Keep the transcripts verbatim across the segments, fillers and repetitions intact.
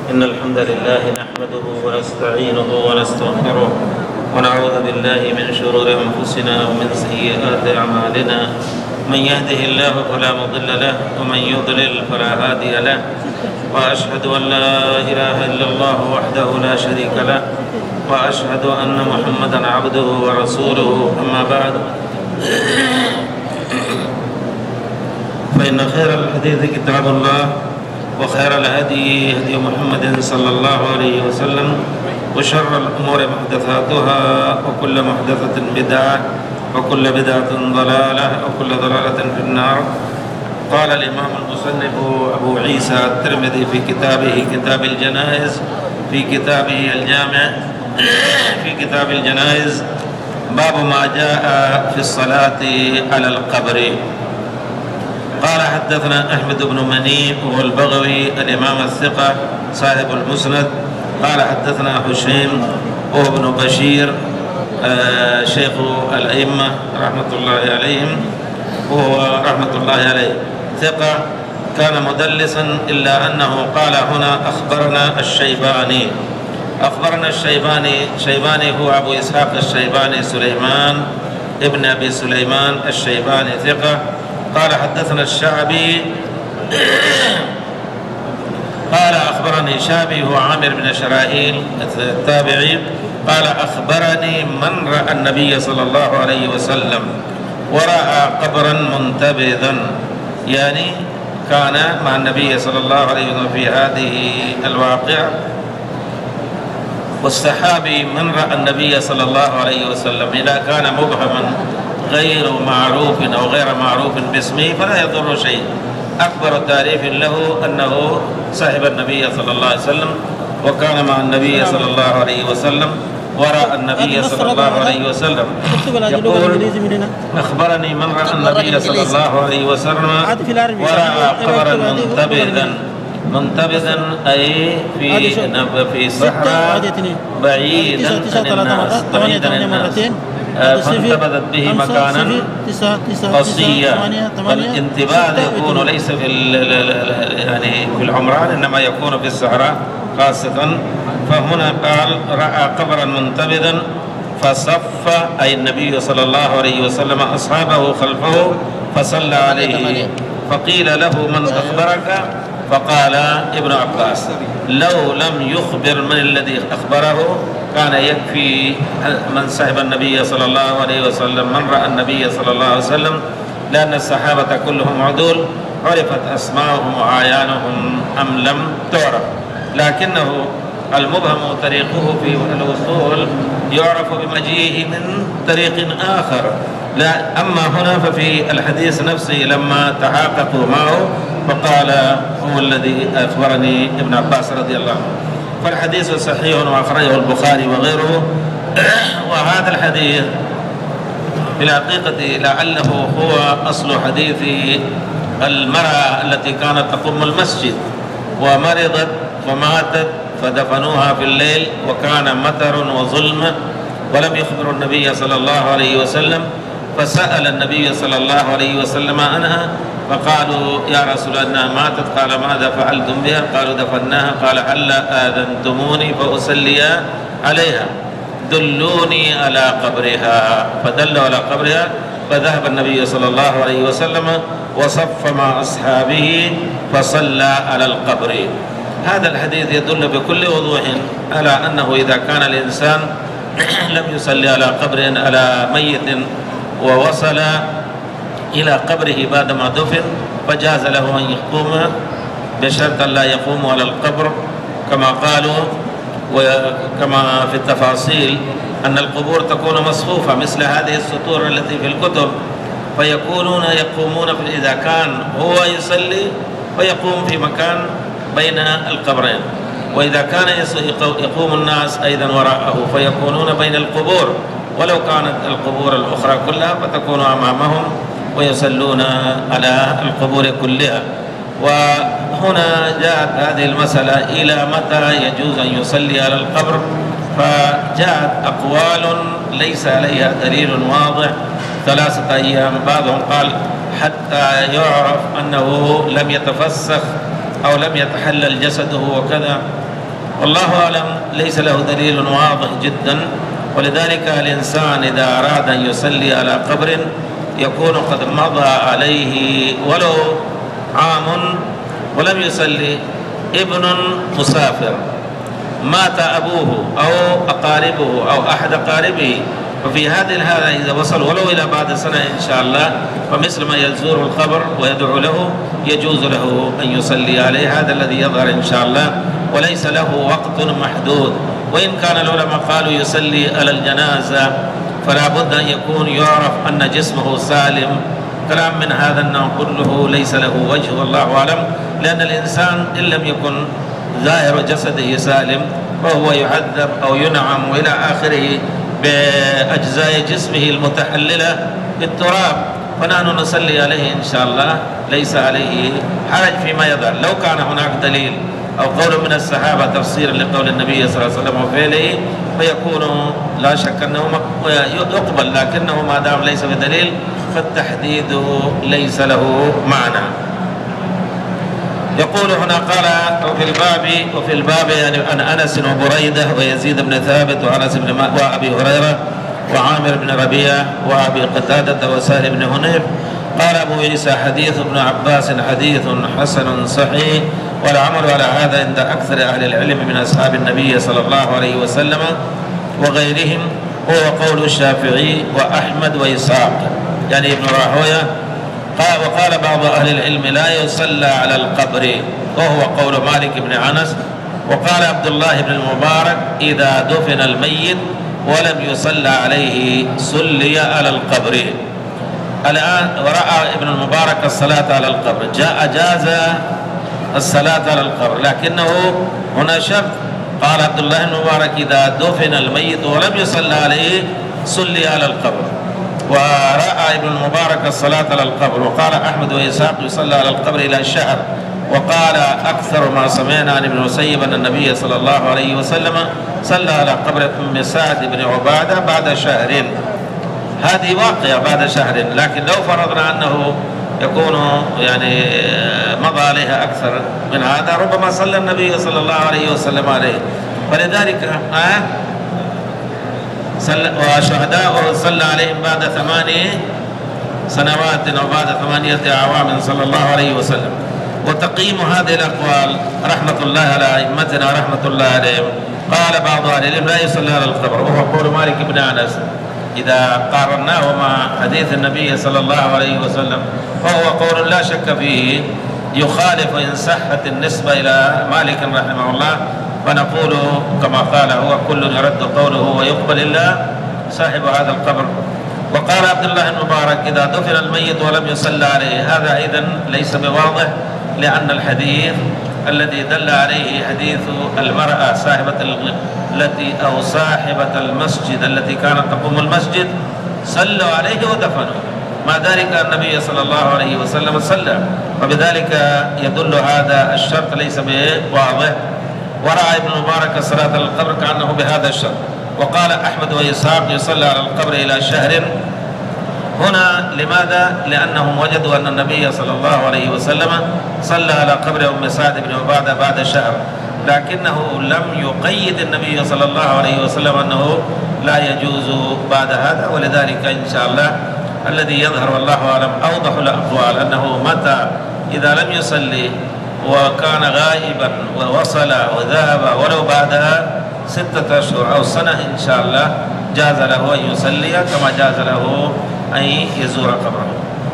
إن الحمد لله نحمده ونستعينه ونستغفره ونعوذ بالله من شرور أنفسنا ومن سيئات أعمالنا. من يهده الله فلا مضل له ومن يضلل فلا هادي له، وأشهد أن لا إله إلا الله وحده لا شريك له، وأشهد أن محمدا عبده ورسوله. أما بعد، فإن خير الحديث كتاب الله، وخير الهدي هدي محمد صلى الله عليه وسلم، وشر الأمور محدثاتها، وكل محدثة بدعة، وكل بدعة ضلالة، وكل ضلالة في النار. قال الإمام المصنف أبو عيسى الترمذي في كتابه كتاب الجنائز في كتابه الجامع في كتاب الجنائز باب ما جاء في الصلاة على القبر. قال حدثنا أحمد بن مني وهو البغوي الإمام الثقة صاحب المسند. قال حدثنا هشيم وهو ابن بشير آه شيخ الأئمة رحمة الله عليهم، وهو رحمة الله عليه ثقة كان مدلسا، إلا أنه قال هنا أخبرنا الشيباني. أخبرنا الشيباني شيباني هو أبو إسحاق الشيباني سليمان ابن أبي سليمان الشيباني ثقة. قال حدثنا الشعبي قال أخبرني شعبي هو عامر بن شرائيل التابعي قال أخبرني من رأى النبي صلى الله عليه وسلم ورأى قبرا منتبذا، يعني كان مع النبي صلى الله عليه وسلم في هذه الواقعة. والصحابي من رأى النبي صلى الله عليه وسلم إذا كان مبهما غير معروف أو غير معروف باسمه فلا يضر شيء. أكبر تعريف له أنه صاحب النبي صلى الله عليه وسلم وكان مع النبي صلى الله عليه وسلم ورأى النبي صلى الله عليه وسلم. يقول أخبرني من رأى النبي صلى الله عليه وسلم ورأى قبرا منتبذا. منتبذا أي في في صحراء بعيدا عن الناس، بعيدا عن الناس، فانتبذت به مكانا قصيا. والانتباذ يكون ليس في يعني في العمران، إنما يكون في الصحراء خاصة. فهنا قال رأى قبرا منتبذا فصف أي النبي صلى الله عليه وسلم أصحابه خلفه فصلى عليه. فقيل له من أخبرك؟ فقال ابن عباس لو لم يخبر من الذي أخبره كان يكفي من صحب النبي صلى الله عليه وسلم، من رأى النبي صلى الله عليه وسلم، لأن الصحابة كلهم عدول، عرفت أسماءهم وأعيانهم أم لم تعرف. لكنه المبهم طريقه في الوصول يعرف بمجيئه من طريق آخر. لا أما هنا ففي الحديث نفسه لما تحاققوا معه فقال هو الذي أخبرني ابن عباس رضي الله عنه. فالحديث صحيح وأخرجه البخاري وغيره. وهذا الحديث في الحقيقة لعله هو أصل حديث المرأة التي كانت تقوم المسجد ومرضت وماتت فدفنوها في الليل وكان مطر وظلم ولم يخبروا النبي صلى الله عليه وسلم، فسأل النبي صلى الله عليه وسلم عنها فقالوا يا رسول الله ماتت. قال ماذا فعلتم بها؟ قالوا دفناها. قال هلا آذنتموني فأصلي عليها، دلوني على قبرها. فدلوا على قبرها فذهب النبي صلى الله عليه وسلم وصف مع أصحابه فصلى على القبر. هذا الحديث يدل بكل وضوح على أنه إذا كان الإنسان لم يصلي على قبر على ميت ووصل إلى قبره بعدما دفن فجاز له أن يقوم، بشرط لا يقوم على القبر كما قالوا، وكما في التفاصيل أن القبور تكون مصفوفة مثل هذه السطور التي في الكتب، فيكونون يقومون في إذا كان هو يصلي فيقوم في مكان بين القبرين، وإذا كان يقوم الناس أيضا وراءه فيكونون بين القبور، ولو كانت القبور الأخرى كلها فتكون أمامهم ويصلون على القبور كلها. وهنا جاءت هذه المسألة إلى متى يجوز أن يصلي على القبر، فجاءت أقوال ليس عليها دليل واضح، ثلاثة أيام، بعضهم قال حتى يعرف أنه لم يتفسخ أو لم يتحلل جسده وكذا، والله أعلم ليس له دليل واضح جدا. ولذلك الإنسان إذا أراد أن يصلي على قبر يكون قد مضى عليه ولو عام ولم يصلي. ابن مسافر مات أبوه أو أقاربه أو أحد أقاربه، ففي هذه الحالة إذا وصل ولو إلى بعد سنة إن شاء الله، فمثل ما يزور القبر ويدعو له يجوز له أن يصلي عليه. هذا الذي يظهر إن شاء الله، وليس له وقت محدود. وإن كان العلماء قالوا يصلي على الجنازة فلا بد أن يكون يعرف أن جسمه سالم. كلام من هذا النوع كله ليس له وجه والله أعلم، لأن الإنسان إن لم يكن ظاهر جسده سالم فهو يعذب أو ينعم وإلى آخره بأجزاء جسمه المتحللة بالتراب، فنحن نصلي عليه إن شاء الله ليس عليه حرج فيما يظهر. لو كان هناك دليل أو قول من الصحابة تفسيرا لقول النبي صلى الله عليه وسلم وفعله فيكون لا شك أنه يقبل، لكنه ما دام ليس بدليل فالتحديد ليس له معنى. يقول هنا قال وفي الباب وفي الباب يعني عن أنس وبريدة ويزيد بن ثابت وأنس بن وأبي هريرة وعامر بن ربيعة وأبي قتادة وسهل بن هنيف. قال أبو عيسى حديث ابن عباس حديث حسن صحيح، والعمل على هذا عند أكثر أهل العلم من أصحاب النبي صلى الله عليه وسلم وغيرهم، هو قول الشافعي وأحمد وإسحاق يعني ابن راهويه. قال وقال بعض أهل العلم لا يصلى على القبر، وهو قول مالك بن أنس. وقال عبد الله بن المبارك إذا دفن الميت ولم يصلى عليه صلي على القبر. الآن ورأى ابن المبارك الصلاة على القبر، جاء جاز الصلاة على القبر، لكنه هنا شرط. قال عبد الله بن المبارك إذا دفن الميت ولم يصلى عليه صلي على القبر، ورأى ابن المبارك الصلاة على القبر. وقال أحمد وإسحاق يصلى على القبر إلى شهر. وقال أكثر ما سمعنا عن ابن مسيب أن النبي صلى الله عليه وسلم صلى على قبر أم سعد بن عبادة بعد شهر. هذه واقعة بعد شهر، لكن لو فرضنا أنه يكون يعني مضى عليها أكثر من هذا ربما صلى النبي صلى الله عليه وسلم عليه. فلذلك آه وشهداءه صلى عليهم بعد ثمان سنوات أو بعد ثمانية أعوام صلى الله عليه وسلم. وتقييم هذه الأقوال رحمة الله على أئمتنا رحمة الله عليهم. قال بعض أهل العلم لا يصلى على القبر، وهو قول مالك بن أنس إذا قارناه مع حديث النبي صلى الله عليه وسلم فهو قول لا شك فيه يخالف إن صحت النسبة إلى مالك رحمه الله، فنقول كما قال هو كل يرد قوله ويقبل إلا صاحب هذا القبر. وقال عبد الله المبارك إذا دفن الميت ولم يصلى عليه، هذا أيضا ليس بواضح، لأن الحديث الذي دل عليه حديث المرأة صاحبة التي أو صاحبة المسجد التي كانت تقوم المسجد صلوا عليه ودفنوا، مع ذلك النبي صلى الله عليه وسلم صلى، فبذلك يدل هذا الشرط ليس بواضح. ورأى ابن مبارك الصلاة على القبر كأنه بهذا الشرط. وقال أحمد وإسحاق يصلى على القبر إلى شهر. هنا لماذا؟ لأنهم وجدوا أن النبي صلى الله عليه وسلم صلى على قبر أم سعد بن عبادة بعد شهر، لكنه لم يقيد النبي صلى الله عليه وسلم أنه لا يجوز بعد هذا. ولذلك إن شاء الله الذي يظهر والله أعلم أوضح الأقوال أنه متى إذا لم يصلي وكان غائبا ووصل وذهب ولو بعدها ستة أشهر أو سنة إن شاء الله جاز له أن يصلي كما جاز له أن يزور قبره.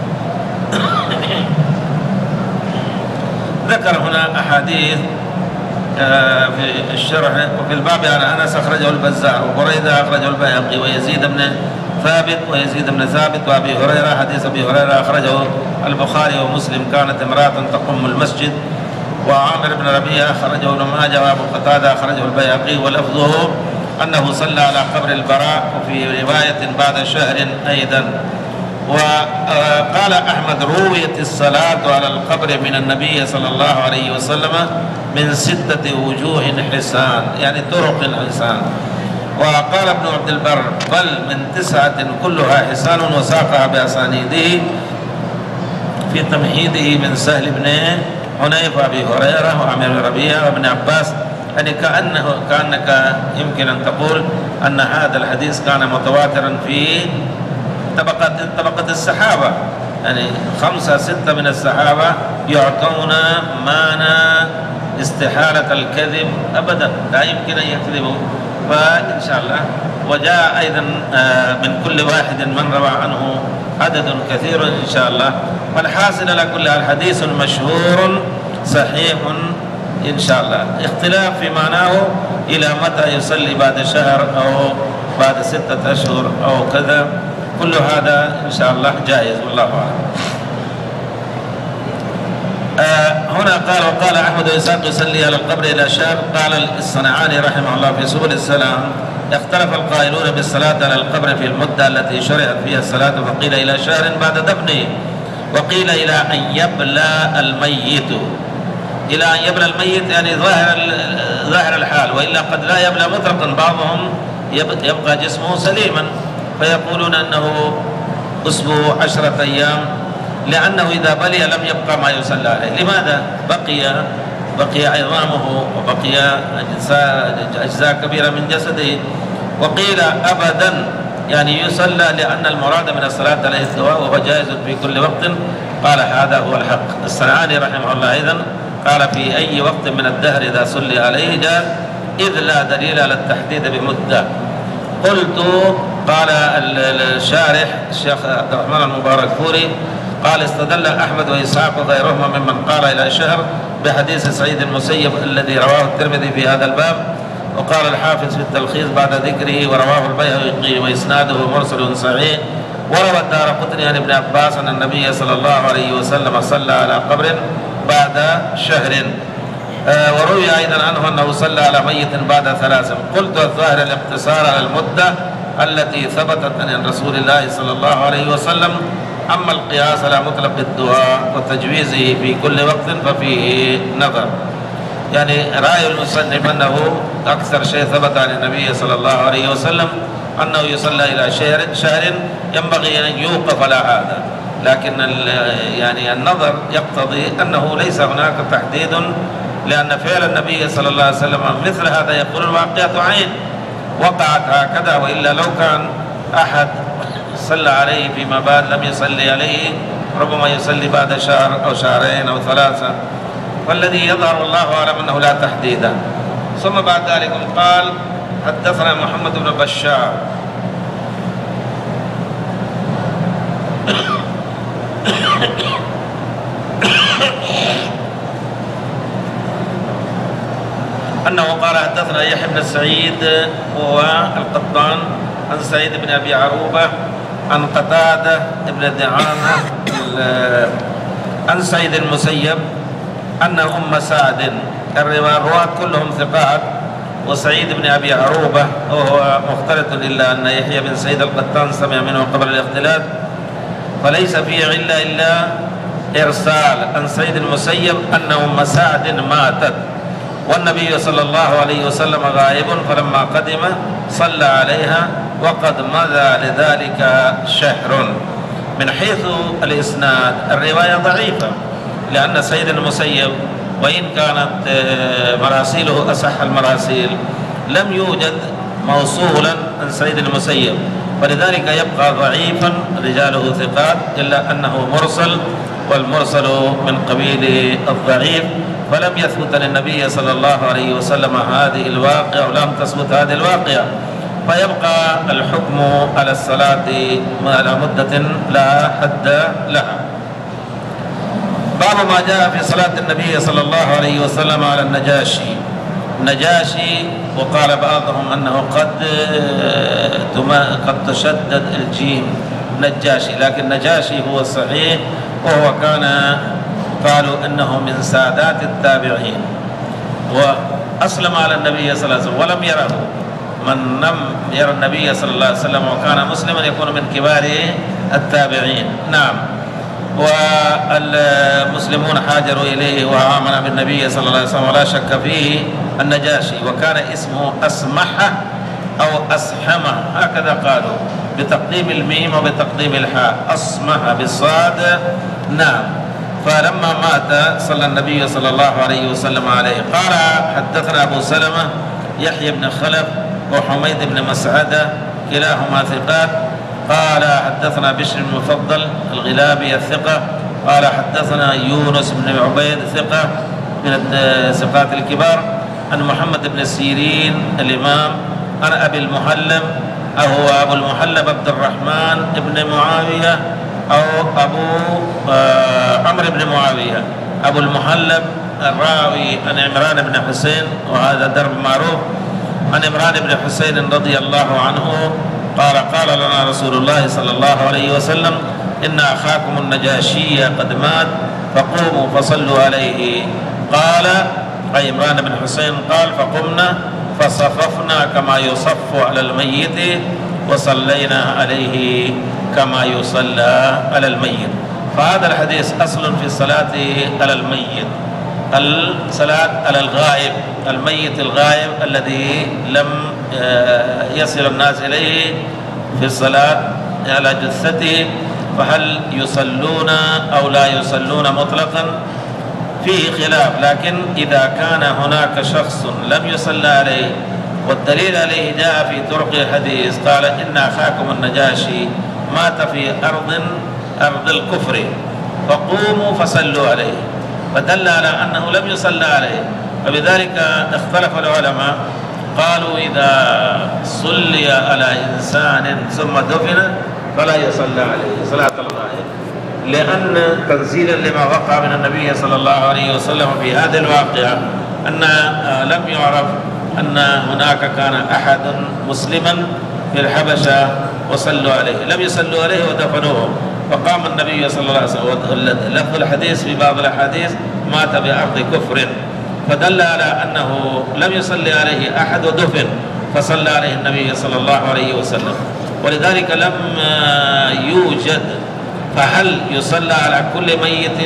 ذكر هنا أحاديث في الشرح. وفي الباب عن أنس أخرجه البزار، وبريدة أخرجه البيهقي، ويزيد بن ثابت ويزيد بن ثابت وأبي هريرة. حديث أبي هريرة أخرجه البخاري ومسلم كانت امرأة تقوم المسجد. وعامر بن ربيعة أخرجه ابن ماجه، وأبو قتادة أخرجه البيهقي ولفظه أنه صلى على قبر البراء، وفي رواية بعد شهر أيضا. وقال أحمد رويت الصلاة على القبر من النبي صلى الله عليه وسلم من ستة وجوه حسان، يعني طرق حسان. وقال ابن عبد البر بل من تسعة كلها حسان، وساقها بأسانيده في تمهيده من سهل بن حنيف وأبي هريرة وعامر بن ربيعة وابن عباس يعني كأنه كأنك يمكن أن تقول أن هذا الحديث كان متواترا في طبقة طبقة الصحابة، يعني خمسة ستة من الصحابة يعطون معنى استحالة الكذب أبدا، لا يمكن أن يكذبوا. فإن شاء الله وجاء أيضا من كل واحد من روى عنه عدد كثير إن شاء الله. والحاصل على كل الحديث مشهور صحيح إن شاء الله، اختلاف في معناه إلى متى يصلي بعد شهر أو بعد ستة أشهر أو كذا، كل هذا إن شاء الله جائز والله أعلم. آه هنا قال وقال أحمد وإسحاق يصلي على القبر إلى شهر. قال الصنعاني رحمه الله في سبل السلام اختلف القائلون بالصلاة على القبر في المدة التي شرعت فيها الصلاة، فقيل إلى شهر بعد دفنه، وقيل إلى أن يبلى الميت. إلى أن يبلى الميت يعني ظاهر ظاهر الحال، وإلا قد لا يبلى مطلقا، بعضهم يبقى جسمه سليما فيقولون أنه أسبوع عشرة أيام، لأنه إذا بلي لم يبقى ما يصلى عليه. لماذا؟ بقي بقي عظامه وبقي أجزاء, أجزاء كبيرة من جسده. وقيل أبدا يعني يصلى، لأن المراد من الصلاة عليه الدواء وهو جائز في كل وقت. قال هذا هو الحق. الصنعاني رحمه الله أيضا قال في أي وقت من الدهر إذا صلي عليه جاز، إذ لا دليل على التحديد بمدة. قلت قال الشارح الشيخ عبد الرحمن المباركفوري قال استدل أحمد وإسحاق وغيرهما ممن قال إلى شهر بحديث سعيد المسيب الذي رواه الترمذي في هذا الباب. وقال الحافظ في التلخيص بعد ذكره ورواه البيهقي وإسناده مرسل صحيح. وروى الدارقطني عن ابن عباس أن النبي صلى الله عليه وسلم صلى على قبر بعد شهر. آه وروي أيضا عنه أنه صلى على ميت بعد ثلاث. قلت الظاهر الاقتصار على المدة التي ثبتت عن رسول الله صلى الله عليه وسلم. أما القياس على مطلق الدعاء وتجويزه في كل وقت ففيه نظر. يعني رأي المصنف أنه أكثر شيء ثبت عن النبي صلى الله عليه وسلم أنه يصلى إلى شهر شهر ينبغي أن يوقف على هذا، لكن يعني النظر يقتضي أنه ليس هناك تحديد، لأن فعل النبي صلى الله عليه وسلم مثل هذا يقول الواقعة عين وقعت هكذا، وإلا لو كان أحد صلى عليه فيما بعد لم يصلي عليه ربما يصلي بعد شهر أو شهرين أو ثلاثة. والذي يظهر الله أعلم أنه لا تحديد. ثم بعد ذلك قال حدثنا محمد بن بشار أنه قال حدثنا يحيى بن سعيد وهو القطان عن سعيد بن أبي عروبة عن قتادة بن دعامة عن سعيد المسيب أن أم سعد. الرواة كلهم ثقات، وسعيد بن أبي عروبة وهو مختلط، إلا أن يحيى بن سعيد القطان سمع منه قبل الاختلاط، فليس فيه علة إلا إرسال عن سعيد المسيب أن أم سعد ماتت والنبي صلى الله عليه وسلم غائب، فلما قدم صلى عليها وقد مضى لذلك شهر. من حيث الإسناد الرواية ضعيفة، لأن سعيد المسيب وإن كانت مراسيله أصح المراسيل لم يوجد موصولا عن سعيد المسيب، ولذلك يبقى ضعيفا، رجاله ثقات، إلا أنه مرسل، والمرسل من قبيل الضعيف، فلم يثبت للنبي صلى الله عليه وسلم هذه الواقعة ولم تثبت هذه الواقعة، فيبقى الحكم على الصلاة على مدة لا حد لها. باب ما جاء في صلاة النبي صلى الله عليه وسلم على النجاشي. النجاشي وقال بعضهم أنه قد قد تشدد الجيم نجاشي، لكن نجاشي هو الصحيح، وهو كان قالوا أنه من سادات التابعين، وأسلم على النبي صلى الله عليه وسلم ولم يره. من لم يرى النبي صلى الله عليه وسلم وكان مسلما يكون من كبار التابعين. نعم. والمسلمون حاجروا إليه وآمن بالنبي صلى الله عليه وسلم ولا شك فيه النجاشي، وكان اسمه أسمحة أو أسحمة، هكذا قالوا، بتقديم الميم وبتقديم الحاء، أسمح بالصاد. نعم. فلما مات صلى النبي صلى الله عليه وسلم عليه. قال حدثنا أبو سلمة يحيى بن خلف وحميد بن مسعدة كلاهما ثقات. قال حدثنا بشر بن مفضل الغلابي الثقة. قال حدثنا يونس بن عبيد ثقة من الثقات الكبار عن محمد بن سيرين الإمام عن أبي المهلب أو هو أبو المهلب عبد الرحمن بن معاوية أو أبو آه عمرو بن معاوية. أبو المهلب الراوي عن عمران بن حسين وهذا درب معروف عن عمران بن حسين رضي الله عنه قال قال لنا رسول الله صلى الله عليه وسلم إن أخاكم النجاشي قد مات فقوموا فصلوا عليه. قال أي عمران بن حسين قال فقمنا فصففنا كما يصف على الميت وصلينا عليه كما يصلى على الميت. فهذا الحديث أصل في الصلاة على الميت، الصلاة على الغائب، الميت الغائب الذي لم يصل الناس إليه في الصلاة على جثته، فهل يصلون أو لا يصلون مطلقا فيه خلاف. لكن إذا كان هناك شخص لم يصلى عليه والدليل عليه جاء في طرق الحديث قال إن أخاكم النجاشي مات في أرض أرض الكفر فقوموا فصلوا عليه، فدل على أنه لم يصلى عليه. فبذلك اختلف العلماء قالوا إذا صلي على إنسان ثم دفن فلا يصلى عليه صلاة الغائب، لأن تنزيلا لما وقع من النبي صلى الله عليه وسلم في هذه الواقعة أن لم يعرف أن هناك كان أحد مسلما في الحبشة وصلوا عليه، لم يصلوا عليه ودفنوه، فقام النبي صلى الله عليه وسلم. لفظ الحديث في بعض الأحاديث مات بأرض كفر، فدل على أنه لم يصلي عليه أحد ودفن فصلى عليه النبي صلى الله عليه وسلم. ولذلك لم يوجد فهل يصلى على كل ميت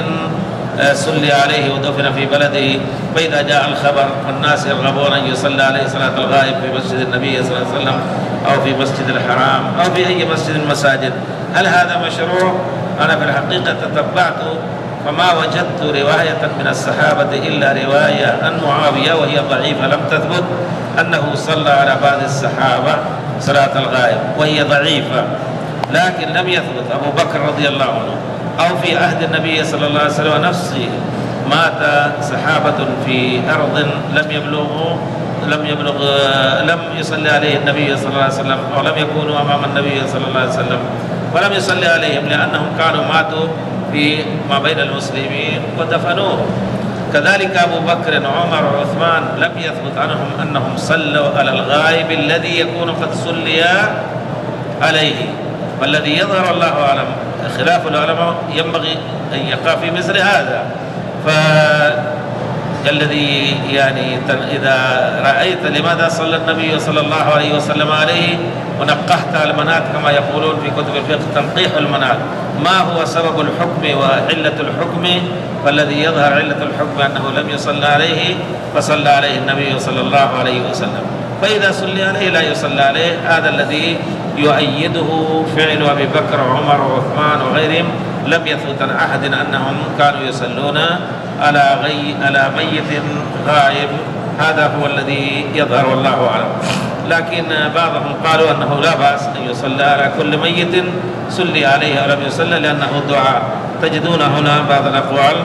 صلي عليه ودفن في بلده؟ فإذا جاء الخبر والناس يرغبون أن يصلى عليه صلاة الغائب في مسجد النبي صلى الله عليه وسلم أو في مسجد الحرام أو في أي مسجد المساجد، هل هذا مشروع؟ أنا في الحقيقة تتبعت فما وجدت رواية من الصحابة إلا رواية عن معاوية وهي ضعيفة لم تثبت أنه صلى على بعض الصحابة صلاة الغائب وهي ضعيفة، لكن لم يثبت أبو بكر رضي الله عنه أو في عهد النبي صلى الله عليه وسلم نفسه مات صحابة في أرض لم يبلغوا لم يبلغ لم يصلي عليه النبي صلى الله عليه وسلم أو لم يكونوا أمام النبي صلى الله عليه وسلم ولم يصلي عليهم لأنهم كانوا ماتوا في ما بين المسلمين ودفنوه. كذلك أبو بكر وعمر وعثمان لم يثبت عنهم أنهم صلوا على الغائب الذي يكون قد صلي عليه، والذي يظهر الله أعلم خلاف العلماء ينبغي أن يقع في مثل هذا. فالذي يعني إذا رأيت لماذا صلى النبي صلى الله عليه وسلم عليه ونقحت المنات كما يقولون في كتب الفقه تنقيح المنات، ما هو سبب الحكم وعلة الحكم؟ فالذي يظهر علة الحكم أنه لم يصلى عليه فصلى عليه النبي صلى الله عليه وسلم. فإذا صلي عليه لا يصلى عليه، هذا الذي يؤيده فعل أبي بكر وعمر وعثمان وغيرهم. لم يثبت عن أحد أنهم كانوا يصلون على غي على ميت غائب، هذا هو الذي يظهر والله أعلم. لكن بعضهم قالوا أنه لا بأس أن يصلى على كل ميت صلي عليه أو لم يصلى لأنه دعاء. تجدون هنا بعض الأقوال.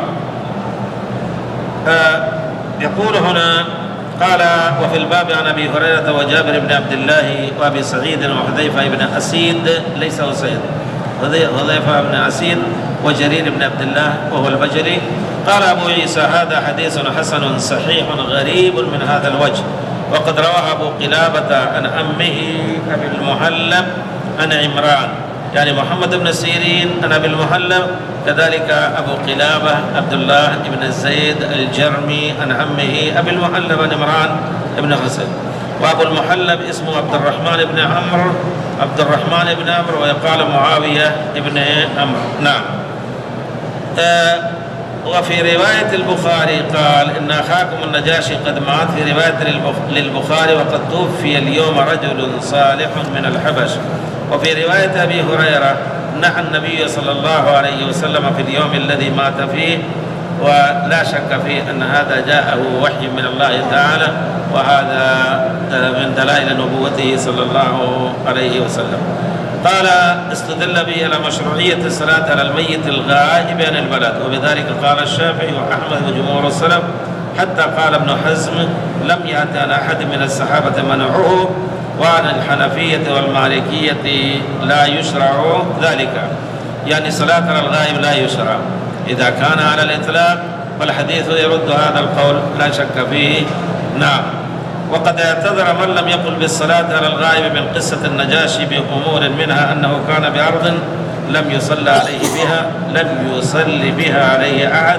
آه يقول هنا قال وفي الباب عن أبي هريرة وجابر بن عبد الله وأبي سعيد وحذيفة بن أسيد ليس أسيد حذيفة بن أسيد وجرير بن عبد الله وهو البجلي. قال أبو عيسى هذا حديث حسن صحيح غريب من هذا الوجه، وقد رواه أبو قلابة عن أمه أبي المهلب عن عمران، يعني محمد بن سيرين عن أبي المهلب، كذلك أبو قلابة عبد الله بن زيد الجرمي عن عمه أبي المهلب عن عمران بن حسين. وأبو المهلب اسمه عبد الرحمن بن عمرو عبد الرحمن بن عمرو ويقال معاوية بن عمرو. نعم. آه وفي رواية البخاري قال إن أخاكم النجاشي قد مات، في رواية للبخاري وقد توفي اليوم رجل صالح من الحبش. وفي رواية أبي هريرة نهى النبي صلى الله عليه وسلم في اليوم الذي مات فيه، ولا شك فيه أن هذا جاءه وحي من الله تعالى، وهذا من دلائل نبوته صلى الله عليه وسلم. قال استدل به على مشروعية الصلاة على الميت الغائب عن البلد، وبذلك قال الشافعي وأحمد وجمهور السلف، حتى قال ابن حزم لم يأت عن أحد من الصحابة منعه، وعن الحنفية والمالكية لا يشرع ذلك، يعني صلاة على الغائب لا يشرع. إذا كان على الإطلاق فالحديث يرد هذا القول لا شك فيه. نعم. وقد اعتذر من لم يقل بالصلاة على الغائب من قصة النجاشي بأمور، منها أنه كان بأرض لم يصلى عليه بها لم يصلي بها عليه أحد،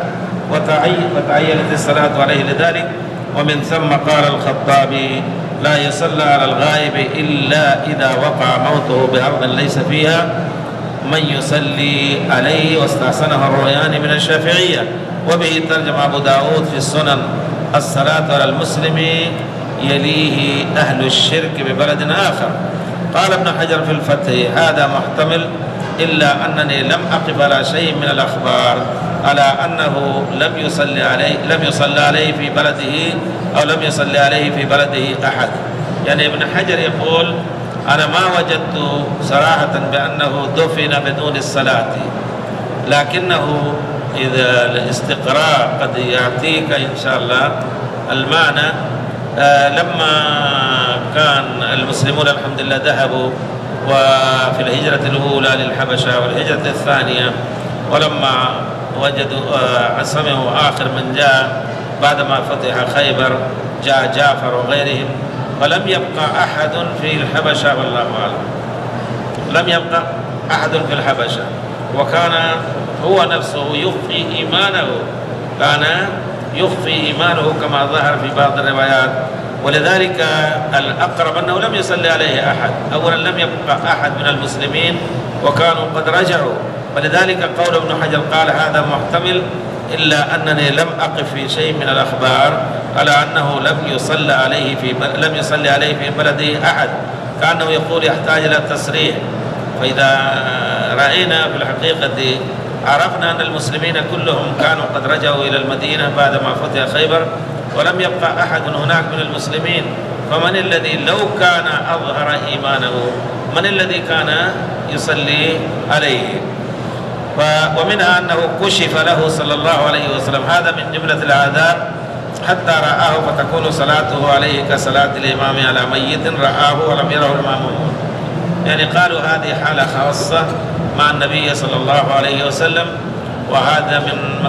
وتعينت الصلاة عليه لذلك، ومن ثم قال الخطابي لا يصلى على الغائب إلا إذا وقع موته بأرض ليس فيها من يصلي عليه، واستحسنه الروياني من الشافعية. وبه ترجم أبو داود في السنن الصلاة على المسلم يليه أهل الشرك ببلد آخر. قال ابن حجر في الفتح هذا محتمل، إلا أنني لم أقف على شيء من الأخبار على أنه لم يصلي عليه لم يصلى عليه في بلده أو لم يصلي عليه في بلده أحد. يعني ابن حجر يقول أنا ما وجدت صراحة بأنه دفن بدون الصلاة، لكنه إذا الاستقراء قد يعطيك إن شاء الله المعنى. آه لما كان المسلمون الحمد لله ذهبوا وفي الهجرة الأولى للحبشة والهجرة الثانية، ولما وجدوا آه سمعوا آخر من جاء بعدما فتح خيبر جاء جعفر وغيرهم، فلم يبقى أحد في الحبشة والله أعلم، لم يبقى أحد في الحبشة، وكان هو نفسه يخفي إيمانه، كان يخفي إيمانه كما ظهر في بعض الروايات. ولذلك الأقرب أنه لم يصلي عليه أحد، أولا لم يبقى أحد من المسلمين وكانوا قد رجعوا، ولذلك قول ابن حجر قال هذا محتمل، إلا أنني لم أقف في شيء من الأخبار على أنه لم يصلى عليه في لم يصلي عليه في بلده أحد، كأنه يقول يحتاج إلى تصريح. فإذا رأينا في الحقيقة عرفنا أن المسلمين كلهم كانوا قد رجعوا إلى المدينة بعدما فتح خيبر، ولم يبقى أحد هناك من المسلمين، فمن الذي لو كان أظهر إيمانه من الذي كان يصلي عليه؟ ومنها أنه كشف له صلى الله عليه وسلم، هذا من جملة العذاب، حتى رآه فتكون صلاته عليه كصلاة الإمام على ميت رآه ولم يره المأمومون. يعني قالوا هذه حالة خاصة مع النبي صلى الله عليه وسلم، وهذا من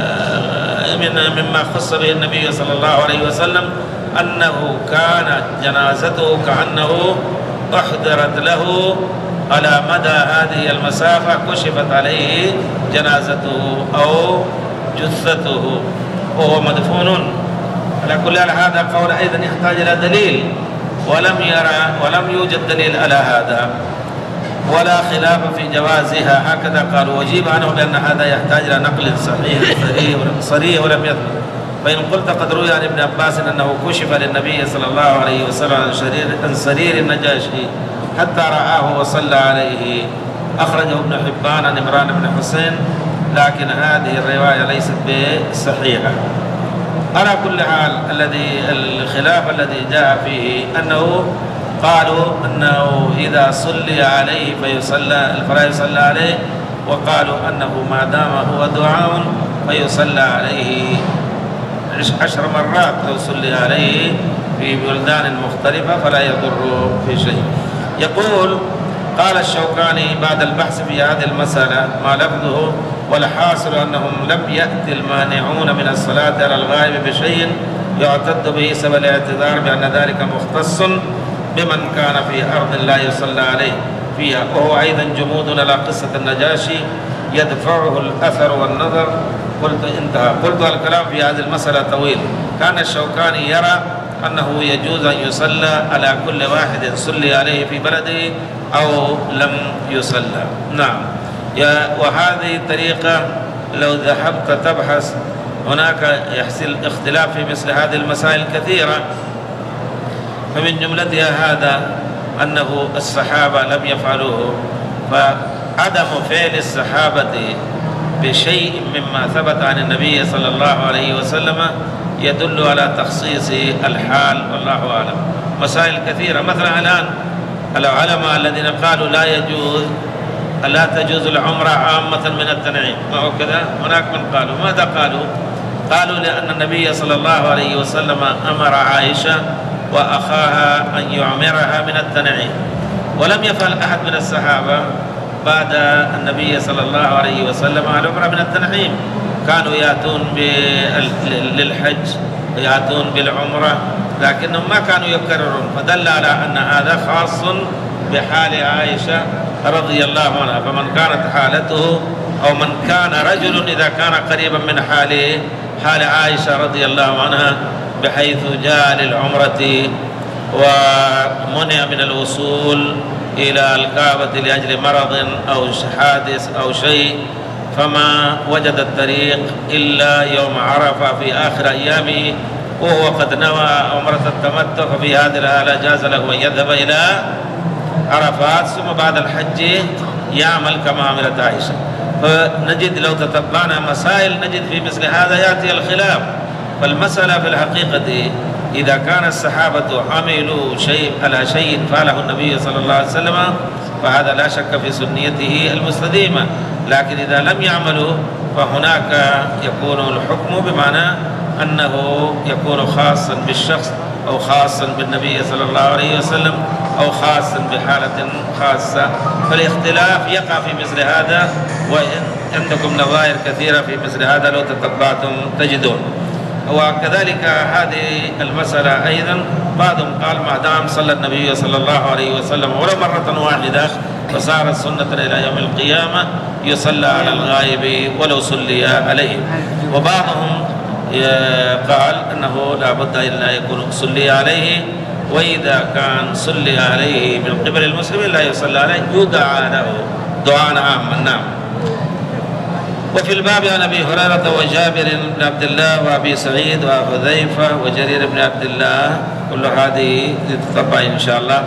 من مما خص به النبي صلى الله عليه وسلم أنه كانت جنازته كأنه أحضرت له على مدى هذه المسافة، كشفت عليه جنازته أو جثته وهو مدفون. على كل حال هذا قول أيضا يحتاج إلى دليل، ولم يرى ولم يوجد دليل على هذا ولا خلاف في جوازها، هكذا قالوا. وجيب عنه بأن هذا يحتاج إلى نقل صحيح صريح ولم يثبت. فإن قلت قد روي عن ابن عباس أنه كشف للنبي صلى الله عليه وسلم عن سرير النجاشي حتى رآه وصلى عليه، أخرجه ابن حبان عن عمران بن حسين، لكن هذه الرواية ليست بصحيحة. على كل حال الذي الخلاف الذي جاء فيه أنه قالوا أنه إذا صلي عليه فيصلى فلا يصلى عليه، وقالوا أنه ما دام هو دعاء فيصلى عليه عشر مرات لو صلي عليه في بلدان مختلفة فلا يضر في شيء. يقول قال الشوكاني بعد البحث في هذه المسألة ما لفظه، والحاصل أنهم لم يأتي المانعون من الصلاة على الغائب بشيء يعتد به سبب الاعتذار بأن ذلك مختص بمن كان في أرض لا يصلى عليه فيها، وهو أيضا جمود على قصة النجاشي يدفعه الأثر والنظر. قلت انتهى. قلت الكلام في هذه المسألة طويل. كان الشوكاني يرى أنه يجوز أن يصلى على كل واحد صلي عليه في بلده أو لم يصلى. نعم. وهذه الطريقة لو ذهبت تبحث هناك يحصل اختلاف في مثل هذه المسائل كثيرة، فمن جملتها هذا أنه الصحابة لم يفعلوه، عدم فعل الصحابة بشيء مما ثبت عن النبي صلى الله عليه وسلم يدل على تخصيص الحال، والله أعلم. مسائل كثيرة، مثلا الآن العلماء الذين قالوا لا يجوز لا تجوز العمرة عامة من التنعيم، ما هو كذا؟ هناك من قالوا، ماذا قالوا؟ قالوا لأن النبي صلى الله عليه وسلم أمر عائشة وأخاها أن يعمرها من التنعيم، ولم يفعل أحد من الصحابة بعد النبي صلى الله عليه وسلم العمرة من التنعيم. كانوا يأتون للحج ويأتون بالعمرة، لكنهم ما كانوا يكررون، فدل على أن هذا خاص بحال عائشة رضي الله عنها. فمن كانت حالته أو من كان رجل إذا كان قريبا من حاله حال عائشة رضي الله عنها بحيث جاء للعمرة ومنع من الوصول إلى الكعبة لأجل مرض أو حادث أو شيء، فما وجد الطريق إلا يوم عرفة في آخر أيامه وهو قد نوى عمرة التمتع، ففي هذه الحالة جاز له أن يذهب إلى عرفات ثم بعد الحج يعمل كما عملت عائشة. فنجد لو تتبعنا مسائل نجد في مثل هذا يأتي الخلاف. فالمسألة في الحقيقة إذا كان الصحابة عملوا شيء على شيء فعله النبي صلى الله عليه وسلم فهذا لا شك في سنيته المستديمة، لكن إذا لم يعملوا فهناك يكون الحكم بمعنى أنه يكون خاصا بالشخص أو خاصا بالنبي صلى الله عليه وسلم أو خاصا بحالة خاصة. فالاختلاف يقع في مثل هذا، وعندكم نظائر كثيرة في مثل هذا لو تتبعتم تجدون. وكذلك هذه المسألة أيضا بعضهم قال ما دام صلى النبي صلى الله عليه وسلم ولو مرة واحدة فصارت سنة إلى يوم القيامة يصلى على الغائب ولو صلي عليه. وبعضهم قال أنه لا بد إلا يكون صلي عليه، وإذا كان صلي عليه من قبل المسلمين لا يصلى عليه يدعى له دعاء عاما. نعم. وفي الباب عن أبي هريرة وجابر بن عبد الله وأبي سعيد وحذيفة وجرير بن عبد الله، كل هذه تتبع إن شاء الله.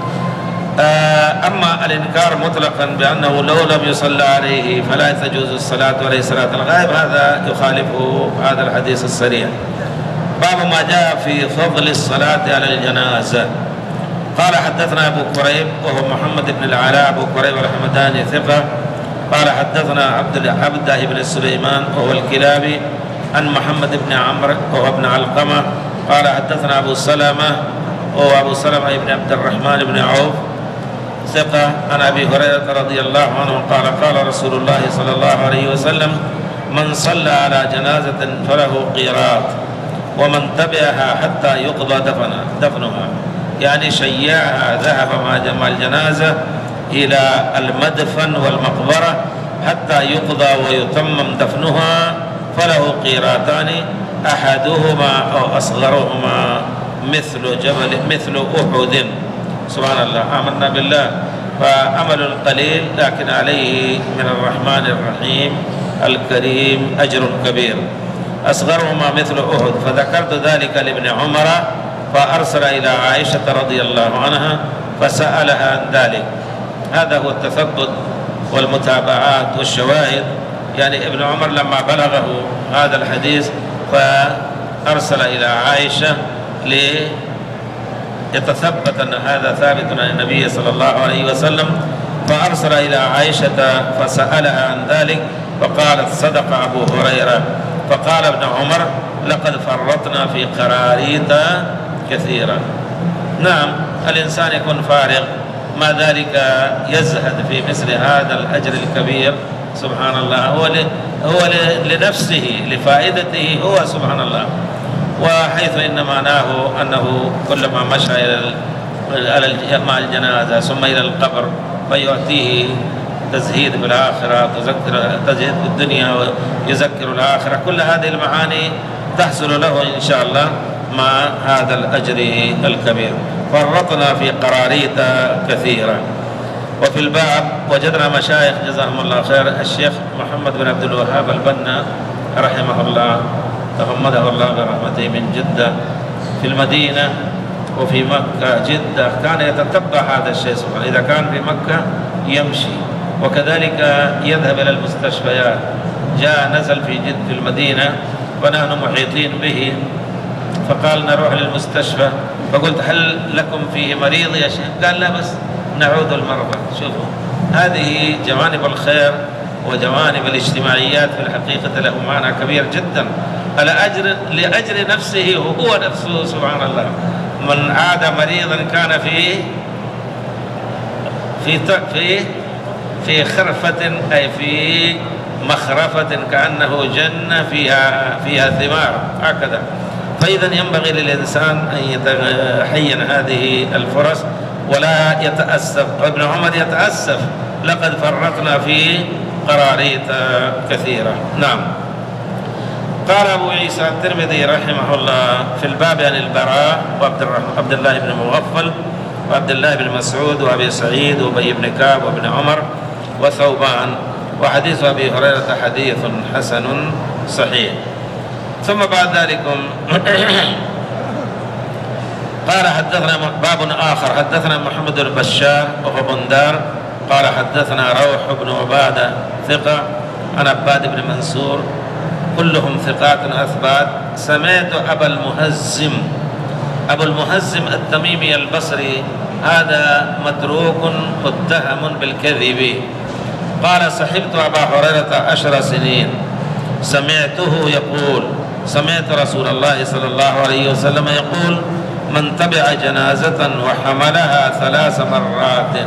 أما الإنكار مطلقا بأنه لو لم يصلى عليه فلا تجوز الصلاة عليه صلاة الغائب، هذا يخالفه هذا الحديث الصريح. باب ما جاء في فضل الصلاة على الجنازة. قال حدثنا أبو كريب وهو محمد بن العلاء أبو كريب الحمداني ثقة. قال حدثنا عبد عبده بن سليمان وهو الكلابي عن محمد بن عمرو وهو ابن علقمة. قال حدثنا أبو سلمة وهو أبو سلمة بن عبد الرحمن بن عوف ثقة عن أبي هريرة رضي الله عنه قال قال رسول الله صلى الله عليه وسلم من صلى على جنازة فله قيراط ومن تبعها حتى يقضى دفنها دفنها يعني شيعها ذهب مع جمع الجنازة إلى المدفن والمقبرة حتى يقضى ويتمم دفنها فله قيراطان أحدهما أو أصغرهما مثل جبل مثل أحد. سبحان الله. آمنا بالله. فعمل قليل لكن عليه من الرحمن الرحيم الكريم أجر كبير. أصغرهما مثل أحد. فذكرت ذلك لابن عمر فأرسل إلى عائشة رضي الله عنها فسألها عن ذلك. هذا هو التثبت والمتابعات والشواهد. يعني ابن عمر لما بلغه هذا الحديث فأرسل إلى عائشة ليتثبت أن هذا ثابت عن النبي صلى الله عليه وسلم، فأرسل إلى عائشة فسألها عن ذلك فقالت صدق أبو هريرة. فقال ابن عمر لقد فرطنا في قراريط كثيرا. نعم، الإنسان يكون فارغ ما ذلك يزهد في مثل هذا الأجر الكبير. سبحان الله. هو هو لنفسه لفائدته هو سبحان الله. وحيث إن معناه أنه كلما مشى إلى مع الجنازة ثم إلى القبر فيؤتيه تزهيد بالآخرة تزهيد بالدنيا ويذكر الآخرة، كل هذه المعاني تحصل له إن شاء الله مع هذا الأجر الكبير. فرطنا في قراريط كثيرة. وفي الباب وجدنا مشايخ جزاهم الله خير الشيخ محمد بن عبد الوهاب البنا رحمه الله تغمده الله برحمته من جدة في المدينة وفي مكة. جدة كان يتتبع هذا الشيء سبحانه. إذا كان في مكة يمشي وكذلك يذهب إلى المستشفيات. جاء نزل في جد في المدينة ونحن محيطين به، فقال نروح للمستشفى، فقلت هل لكم فيه مريض يا شيخ؟ قال لا، بس نعود المرضى. شوفوا، هذه جوانب الخير وجوانب الاجتماعيات في الحقيقة له معنى كبير جدا. الأجر لأجر نفسه هو نفسه، سبحان الله. من عاد مريضا كان في في في في خرفة أي في مخرفة كأنه جنة فيها فيها ثمار، هكذا. فإذا ينبغي للإنسان أن يتحين هذه الفرص ولا يتأسف. ابن عمر يتأسف: لقد فرطنا في قراريط كثيرة. نعم. قال أبو عيسى الترمذي رحمه الله في الباب عن البراء وعبد الله بن مغفل وعبد الله بن مسعود وأبي سعيد وأبي بن كعب وابن عمر وثوبان، وحديث أبي هريرة حديث حسن صحيح. ثم بعد ذلك قال حدثنا باب آخر، حدثنا محمد بن بشار وهو بندار قال حدثنا روح بن عبادة ثقة عن عباد بن منصور، كلهم ثقات أثبات. سمعت أبا المهزم، أبو المهزم التميمي البصري، هذا متروك متهم بالكذب. قال صحبت أبا هريرة عشر سنين، سمعته يقول سمعت رسول الله صلى الله عليه وسلم يقول: من تبع جنازة وحملها ثلاث مرات.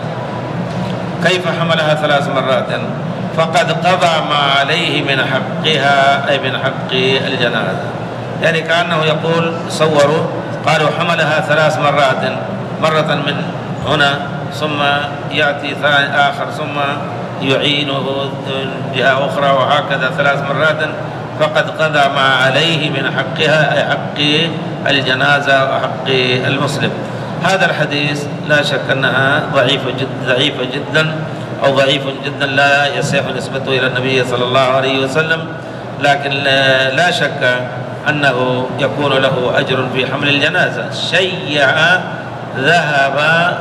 كيف حملها ثلاث مرات؟ فقد قضى ما عليه من حقها، أي من حق الجنازة. يعني كأنه يقول، صوروا قالوا حملها ثلاث مرات، مرة من هنا ثم يأتي ثاني آخر ثم يعينه من جهة أخرى، وهكذا ثلاث مرات. فقد قضى ما عليه من حقها، أي حق الجنازة وحق المسلم. هذا الحديث لا شك أنها ضعيفة جدا ضعيفة جدا أو ضعيف جدا، لا يصح نسبته إلى النبي صلى الله عليه وسلم، لكن لا شك أنه يكون له أجر في حمل الجنازة. شيع ذهب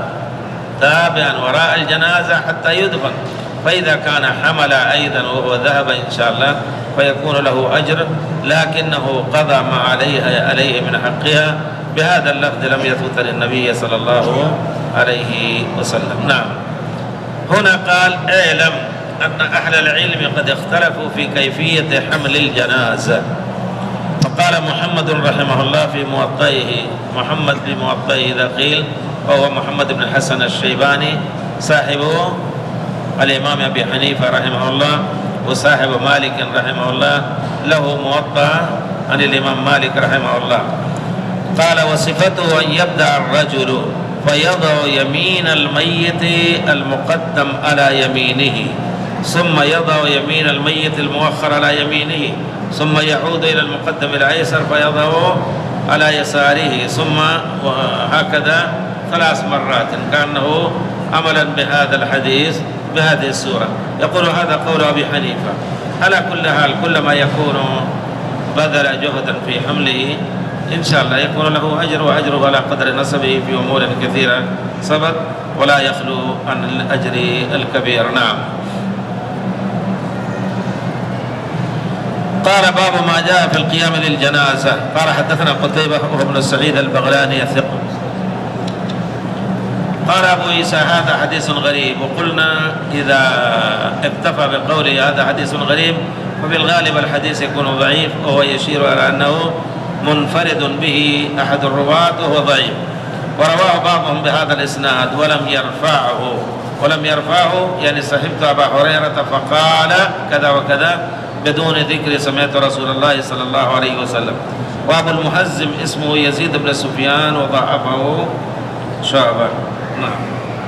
تابعا وراء الجنازة حتى يدفن، فإذا كان حمل أيضا وهو ذهب إن شاء الله فيكون له أجر، لكنه قضى ما عليه عليه من حقها. بهذا اللفظ لم يثبت للنبي صلى الله عليه وسلم. نعم. هنا قال: اعلم أن أهل العلم قد اختلفوا في كيفية حمل الجنازة. فقال محمد رحمه الله في موطئه، محمد في موطئه إذا قيل وهو محمد بن حسن الشيباني صاحب الإمام أبي حنيفة رحمه الله وصاحب مالك رحمه الله، له موطأ عن الإمام مالك رحمه الله. قال: وصفته أن يبدأ الرجل فيضع يمين الميت المقدم على يمينه، ثم يضع يمين الميت المؤخر على يمينه، ثم يعود إلى المقدم الأيسر فيضع على يساره، ثم وهكذا ثلاث مرات، كأنه عملا بهذا الحديث بهذه السورة. يقول هذا قول أبي حنيفة. على كل حال كلما يكون بذل جهدا في حمله إن شاء الله يكون له أجر، وأجره على قدر نسبه في أمور كثيرة سبق، ولا يخلو عن الأجر الكبير. نعم. قال: باب ما جاء في القيام للجنازة. قال: حدثنا قتيبة وابن سعيد البغلاني الثقة. قال أبو عيسى: هذا حديث غريب. وقلنا إذا اكتفى بقوله هذا حديث غريب ففي الغالب الحديث يكون ضعيف، وهو يشير على أنه منفرد به أحد الرواة وهو ضعيف. ورواه بعضهم بهذا الإسناد ولم يرفعه ولم يرفعه يعني صحبت أبا هريرة فقال كذا وكذا بدون ذكر سمعت رسول الله صلى الله عليه وسلم. وأبو المهزم اسمه يزيد بن سفيان وضعفه شعبة. نعم.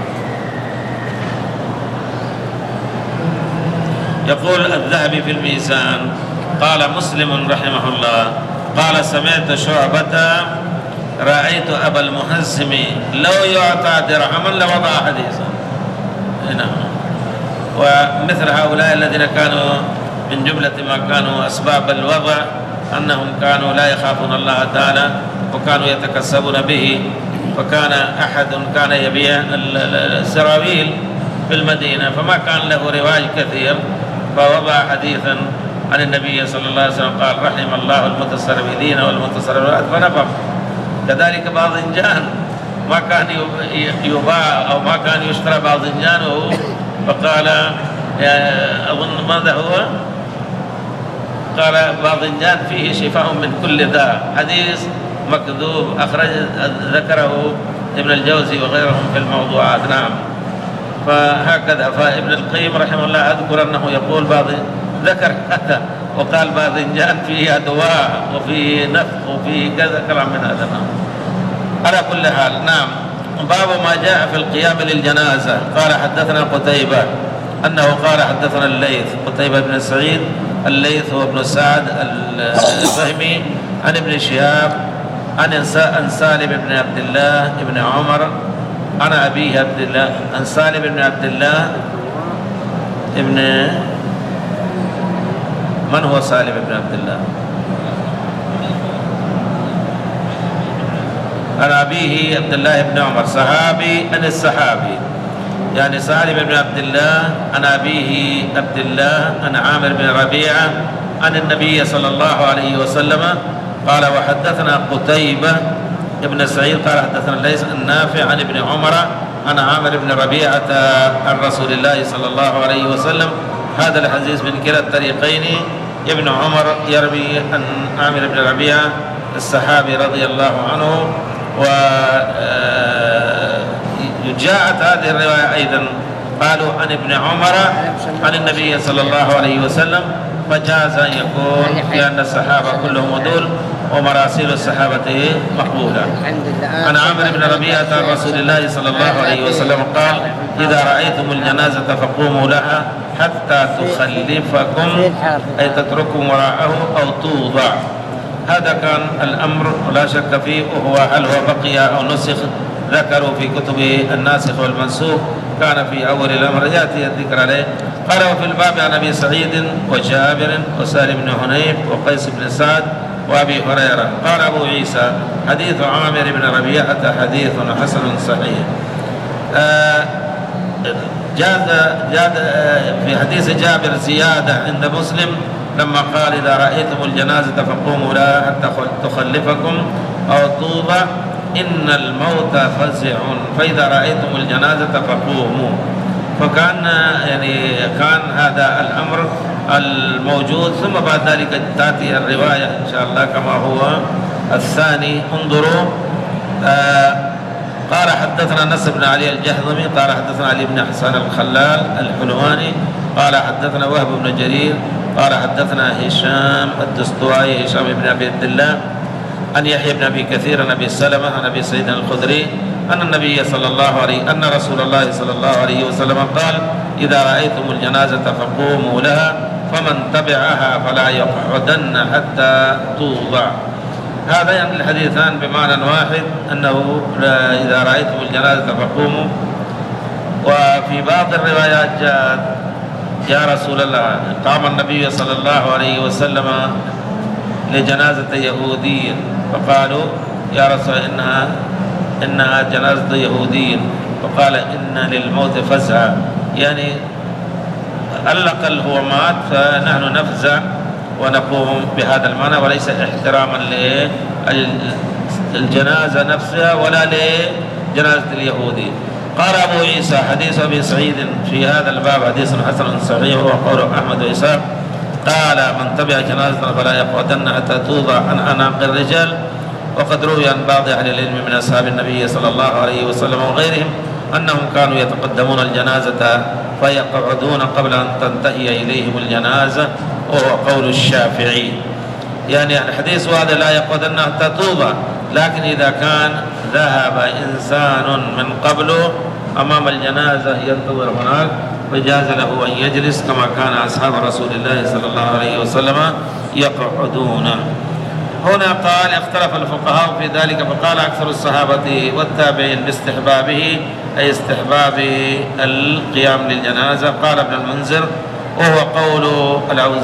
يقول الذهبي في الميزان: قال مسلم رحمه الله قال: سمعت شعبة رأيت أبا المهزم لو يعطى درهما لوضع حديثا. نعم. ومثل هؤلاء الذين كانوا من جملة ما كانوا أسباب الوضع أنهم كانوا لا يخافون الله تعالى وكانوا يتكسبون به. فكان أحد كان يبيع السراويل في المدينة، فما كان له رواج كثير، فوضع حديثا عن النبي صلى الله عليه وسلم قال رحم الله المتسربلين والمتسربلات فنفق. كذلك باذنجان ما كان يباع أو ما كان يشترى باذنجانه، فقال أظن ماذا هو؟ قال باذنجان فيه شفاء من كل داء، حديث مكذوب أخرج ذكره ابن الجوزي وغيرهم في الموضوعات. نعم. فهكذا فابن القيم رحمه الله أذكر أنه يقول بعض ذكر هذا وقال باذنجان فيه دواء وفيه نفخ وفيه كذا كلام من هذا. نعم. على كل حال. نعم. باب ما جاء في القيام للجنازة. قال حدثنا قتيبة أنه قال حدثنا الليث، قتيبة بن سعيد الليث هو ابن سعد الفهمي عن ابن شهاب عن سالم بن عبد الله بن عمر عن أبيه عبد الله عن سالم بن عبد الله ابن من هو سالم بن عبد الله؟ عن أبيه عبد الله بن عمر صحابي عن الصحابي، يعني سالم بن عبد الله عن أبيه عبد الله عن عامر بن ربيعة عن النبي صلى الله عليه وسلم قال وحدثنا قتيبة ابن سعيد قال حدثنا ليس النافع عن ابن عمر عن عامر بن ربيعة عن رسول الله صلى الله عليه وسلم. هذا الحديث من كلا الطريقين، ابن عمر يروي عن عامر بن ربيعة الصحابي رضي الله عنه، وجاءت هذه الرواية أيضا قالوا عن ابن عمر عن النبي صلى الله عليه وسلم، فجاز أن يكون لأن الصحابة كلهم عدول ومراسيل الصحابة مقبولة. عن عامر بن ربيعة عن رسول الله صلى الله عليه وسلم قال إذا رأيتم الجنازة فقوموا لها حتى تخلفكم أي تتركوا وراءه أو توضع. هذا كان الأمر لا شك فيه، وهو هل هو بقي أو نسخ ذكروا في كتب الناسخ والمنسوخ، كان في أول الأمر يأتي الذكر عليه. قال وفي الباب عن أبي سعيد وجابر وسالم بن حنيف وقيس بن سعد وأبي هريرة. قال أبو عيسى حديث عامر بن ربيعة حديث حسن صحيح. آه جاز جاز في حديث جابر زيادة عند مسلم لما قال إذا رأيتم الجنازة فقوموا لها حتى تخلفكم أو توضع إن الموت فزع فإذا رأيتم الجنازة فقوموا. فكان يعني كان هذا الأمر الموجود، ثم بعد ذلك تأتي الرواية إن شاء الله كما هو الثاني. انظروا. آه قال حدثنا نصر بن علي الجهضمي قال حدثنا علي بن حسان الخلال الحلواني قال حدثنا وهب بن جرير قال حدثنا هشام الدستوائي هشام بن أبي عبد الله عن يحيى بن أبي كثير عن أبي سلمة عن أبي سعيد الخدري أن النبي صلى الله عليه أن رسول الله صلى الله عليه وسلم قال إذا رأيتم الجنازة فقوموا لها فمن تبعها فلا يقعدن حتى توضع. هذا يعني الحديثان بمعنى واحد، أنه إذا رأيتم الجنازة فقوموا. وفي بعض الروايات جاء يا رسول الله قام النبي صلى الله عليه وسلم لجنازة يهودي فقالوا يا رسول إنها إنها جنازة يهودي، فقال إن للموت فزعا، يعني الأقل هو مات فنحن نفزع ونقوم بهذا المعنى، وليس احتراما للجنازة نفسها ولا لجنازة اليهودي. قال أبو عيسى حديث أبي سعيد في هذا الباب حديث حسن صحيح وقول أحمد وإسحاق قال من تبع جنازة فلا يقعدن حتى توضع عن أعناق الرجال. وقد روي عن بعض أهل العلم من أصحاب النبي صلى الله عليه وسلم وغيرهم أنهم كانوا يتقدمون الجنازة فيقعدون قبل أن تنتهي إليهم الجنازة، وهو قول الشافعي. يعني الحديث هذا لا يقعدن حتى توضع، لكن إذا كان ذهب إنسان من قبله أمام الجنازة ينتظر هناك فجاز له أن يجلس كما كان أصحاب رسول الله صلى الله عليه وسلم يقعدون. هنا قال اختلف الفقهاء في ذلك، فقال أكثر الصحابة والتابعين باستحبابه أي استحباب القيام للجنازة. قال ابن المنذر وهو قول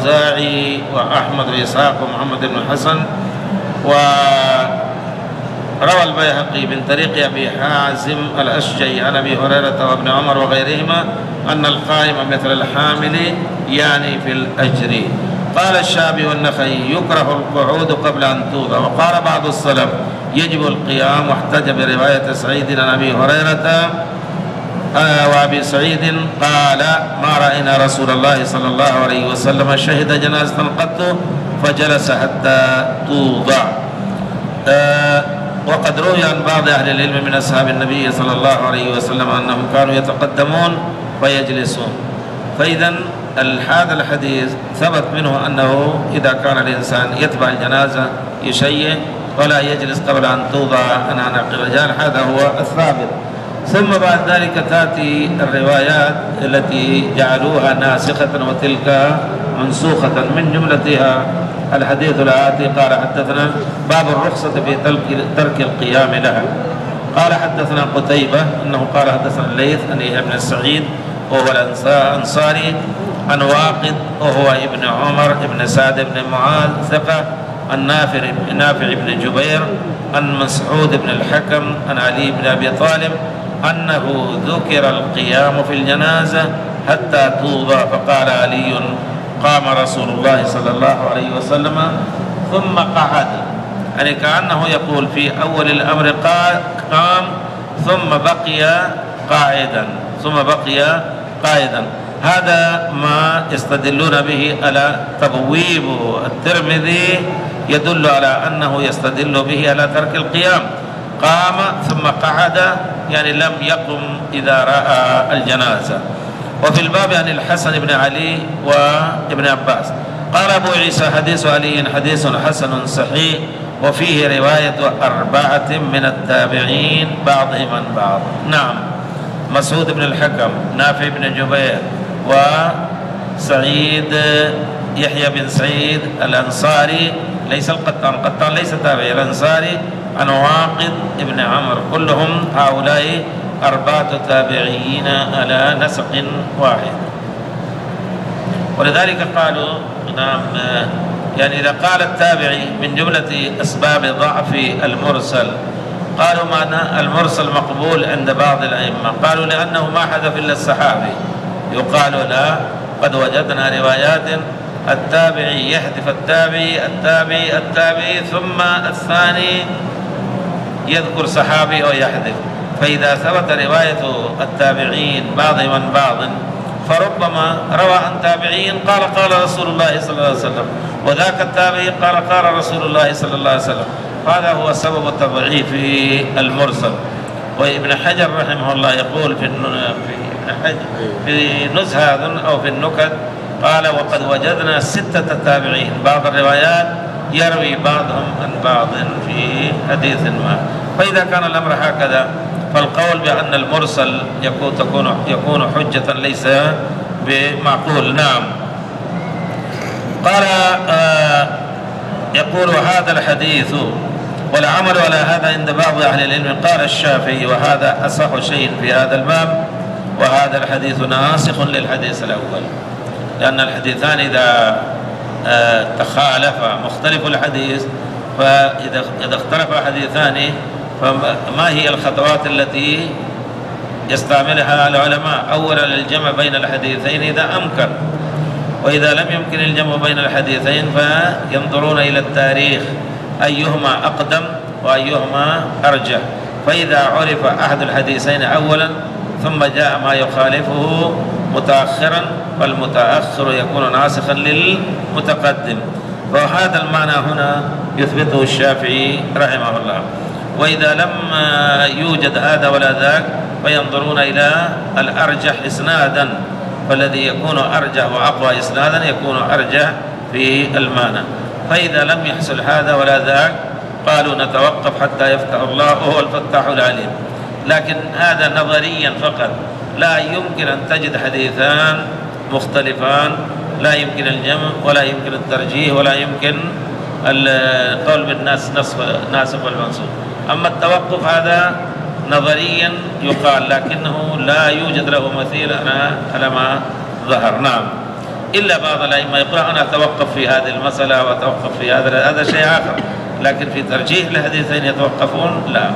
الأوزاعي وأحمد وإسحاق ومحمد بن حسن روى البيهقي من طريق أبي حازم الأشجعي عن أبي هريرة وابن عمر وغيرهما أن القائم مثل الحامل يعني في الأجر. قال الشعبي والنخعي يكره القعود قبل أن توضع. وقال بعض السلف يجب القيام، واحتج برواية سعيد عن أبي هريرة آه وأبي سعيد قال ما رأينا رسول الله صلى الله عليه وسلم شهد جنازة قط فجلس حتى توضع. آه وقد روي عن بعض أهل العلم من أصحاب النبي صلى الله عليه وسلم أنهم كانوا يتقدمون ويجلسون. فإذا هذا الحديث ثبت منه أنه إذا كان الإنسان يتبع الجنازة يشيع ولا يجلس قبل أن توضع عن عنق الرجال، هذا هو الثابت. ثم بعد ذلك تأتي الروايات التي جعلوها ناسخة وتلك منسوخة، من جملتها الحديث الآتي. قال حدثنا باب الرخصة في ترك القيام لها. قال حدثنا قتيبة أنه قال حدثنا الليث عن يحيى بن سعيد وهو الأنصاري عن واقد وهو ابن عمر ابن سعد بن معاذ ثقة، عن نافع نافع بن جبير عن مسعود بن الحكم عن علي بن أبي طالب أنه ذكر القيام في الجنازة حتى توضع، فقال علي قام رسول الله صلى الله عليه وسلم ثم قعد، يعني كأنه يقول في أول الأمر قام ثم بقي قاعدا ثم بقي قاعدا. هذا ما يستدلون به على تبويب الترمذي، يدل على أنه يستدل به على ترك القيام. قام ثم قعد يعني لم يقم إذا رأى الجنازة. وفي الباب عن الحسن بن علي وابن عباس قال أبو عيسى حديث علي حديث حسن صحيح، وفيه رواية أربعة من التابعين بعضهم عن بعض. نعم، مسعود بن الحكم، نافع بن جبير، وسعيد يحيى بن سعيد الأنصاري ليس القطان، القطان ليس تابعي، الأنصاري عن واقد ابن عمرو، كلهم هؤلاء أربعة تابعين على نسق واحد. ولذلك قالوا نعم، يعني إذا قال التابعي من جملة أسباب ضعف المرسل، قالوا معنى المرسل مقبول عند بعض الأئمة، قالوا لأنه ما حذف إلا الصحابي. يقال لا، قد وجدنا روايات التابعي يحذف التابعي التابعي التابعي ثم الثاني يذكر صحابي أو يحذف. فإذا ثبت رواية التابعين بعضهم عن بعض، فربما روى عن تابعين قال قال رسول الله صلى الله عليه وسلم، وذاك التابعي قال قال رسول الله صلى الله عليه وسلم. هذا هو سبب التضعيف في المرسل. وابن حجر رحمه الله يقول في ابن حجر في نزهة أو في النكت قال وقد وجدنا ستة تابعين، بعض الروايات يروي بعضهم عن بعض في حديث ما. فإذا كان الأمر هكذا فالقول بأن المرسل يكون تكون يكون حجة ليس بمعقول. نعم. قال آه يقول هذا الحديث والعمل على هذا عند بعض أهل العلم. قال الشافعي وهذا أصح شيء في هذا الباب، وهذا الحديث ناسخ للحديث الأول، لأن الحديثان إذا آه تخالفا مختلف الحديث، فإذا إذا اختلف حديثان فما هي الخطوات التي يستعملها العلماء؟ أولا الجمع بين الحديثين إذا أمكن، وإذا لم يمكن الجمع بين الحديثين فينظرون إلى التاريخ أيهما أقدم وأيهما أرجح. فإذا عرف أحد الحديثين أولا ثم جاء ما يخالفه متأخرا، فالمتأخر يكون ناسخا للمتقدم. وهذا المعنى هنا يثبته الشافعي رحمه الله. وإذا لم يوجد هذا ولا ذاك فينظرون إلى الأرجح إسنادا، فالذي يكون أرجح وأقوى إسنادا يكون أرجح في المعنى. فإذا لم يحصل هذا ولا ذاك قالوا نتوقف حتى يفتح الله وهو الفتاح العليم. لكن هذا نظريا فقط، لا يمكن أن تجد حديثان مختلفان، لا يمكن الجمع ولا يمكن الترجيح ولا يمكن القول بالناس ناسخ والمنسوخ. أما التوقف هذا نظريا يقال، لكنه لا يوجد له مثيل على ما ظهر. نعم، إلا بعض الأئمة يقول أنا أتوقف في هذه المسألة وأتوقف في هذا، هذا شيء آخر. لكن في ترجيح الحديثين يتوقفون لا.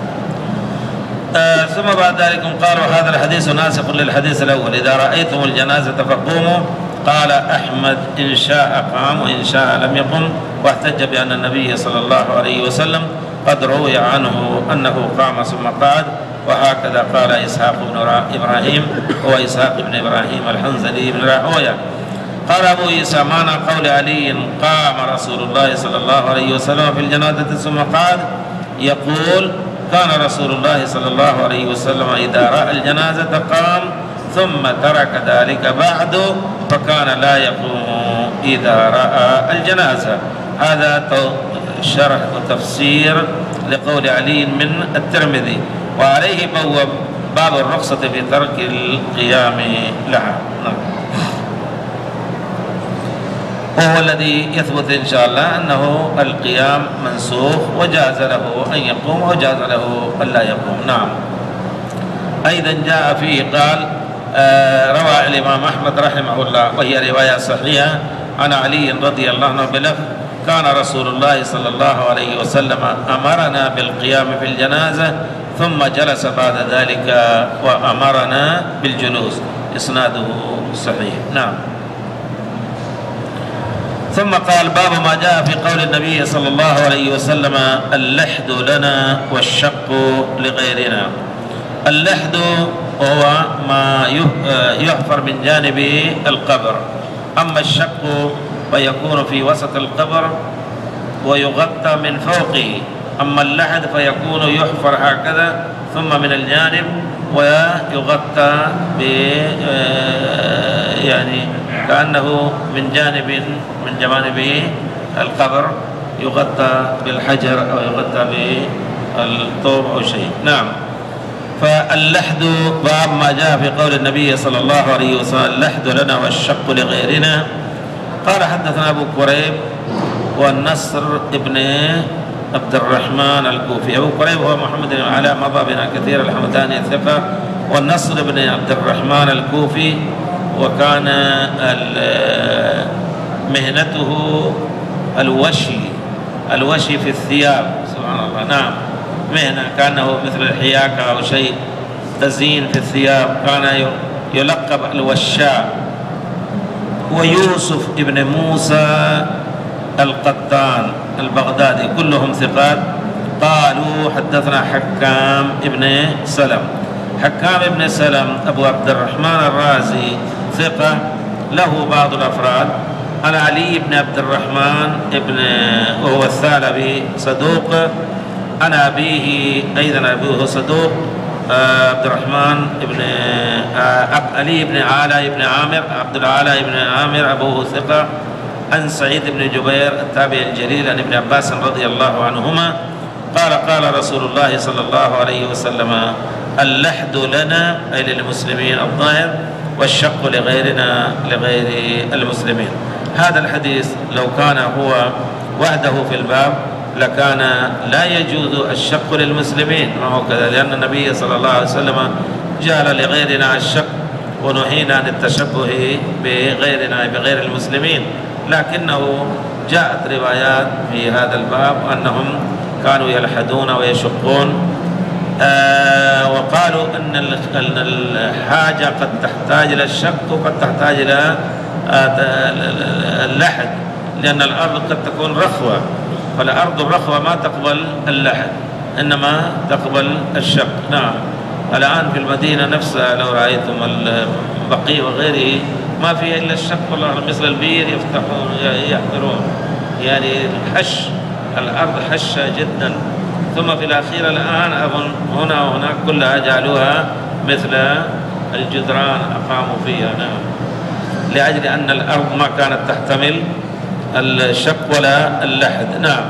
آه ثم بعد ذلك قالوا هذا الحديث ناسخ للحديث الأول، إذا رأيتم الجنازة فقوموا. قال أحمد إن شاء قام وإن شاء لم يقم، واحتج بأن النبي صلى الله عليه وسلم قد روي عنه أنه قام ثم قعد، وهكذا قال إسحاق بن إبراهيم هو إسحاق بن إبراهيم الحنظلي بن راهويه. قال أبو عيسى معنى قول علي قام رسول الله صلى الله عليه وسلم في الجنازة ثم قعد، يقول كان رسول الله صلى الله عليه وسلم إذا رأى الجنازة قام ثم ترك ذلك بعد، فكان لا يقوم إذا رأى الجنازة. هذا شرح وتفسير لقول علي من الترمذي، وعليه بوب باب الرخصة في ترك القيام لها، وهو الذي يثبت إن شاء الله أنه القيام منسوخ، وجاز له أن يقوم وجاز له أن لا يقوم. نعم. أيضا جاء فيه قال آه روى الإمام أحمد رحمه الله وهي رواية صحيحة عن علي رضي الله عنه بلفظ كان رسول الله صلى الله عليه وسلم أمرنا بالقيام في الجنازة ثم جلس بعد ذلك وأمرنا بالجلوس، إسناده صحيح. نعم. ثم قال باب ما جاء في قول النبي صلى الله عليه وسلم اللحد لنا والشق لغيرنا. اللحد هو ما يحفر من جانب القبر، أما الشق فيكون في وسط القبر ويغطى من فوقه، أما اللحد فيكون يحفر هكذا ثم من الجانب ويغطى ب يعني كأنه من جانب من جوانب القبر يغطى بالحجر أو يغطى بالطوب أو شيء. نعم. فاللحد باب ما جاء في قول النبي صلى الله عليه وسلم اللحد لنا والشق لغيرنا. قال حدثنا أبو كريب والنصر ابن عبد الرحمن الكوفي. أبو كريب هو محمد بن علاء مضى بنا كثير الحمداني الثقة، والنصر بن عبد الرحمن الكوفي، وكان مهنته الوشي الوشي في الثياب. سبحان الله. نعم. مهنة كأنه مثل الحياكة أو شيء تزيين في الثياب، كان يلقب الوشاء. ويوسف ابن موسى القطان البغدادي كلهم ثقات. قالوا حدثنا حكام ابن سلم. حكام ابن سلم أبو عبد الرحمن الرازي ثقة، له بعض الأفراد. عن علي بن عبد الرحمن ابن وهو الثعلبي صدوق، عن أبيه أيضا أبوه صدوق عبد الرحمن ابن علي بن علاء بن عامر عبد العلاء بن عامر أبوه ثقة. عن سعيد بن جبير التابع الجليل عن ابن عباس رضي الله عنهما قال قال رسول الله صلى الله عليه وسلم اللحد لنا أي للمسلمين الظاهر، والشق لغيرنا لغير المسلمين. هذا الحديث لو كان هو وحده في الباب لكان لا يجوز الشق للمسلمين، ما هو كذا، لأن النبي صلى الله عليه وسلم جعل لغيرنا الشق ونهينا عن التشبه بغيرنا بغير المسلمين، لكنه جاءت روايات في هذا الباب أنهم كانوا يلحدون ويشقون. آه وقالوا أن الحاجة قد تحتاج إلى الشق وقد تحتاج إلى آه اللحد، لأن الأرض قد تكون رخوة، فالأرض الرخوة ما تقبل اللحد إنما تقبل الشق. نعم. الآن في المدينة نفسها لو رأيتم البقيع وغيره ما فيها إلا الشق، والله مثل البير يفتحون يحفرون، يعني الحش، الأرض حشة جدا. ثم في الأخير الآن أظن هنا وهناك كلها جعلوها مثل الجدران أقاموا فيها. نعم. لأجل أن الأرض ما كانت تحتمل الشق ولا اللحد. نعم.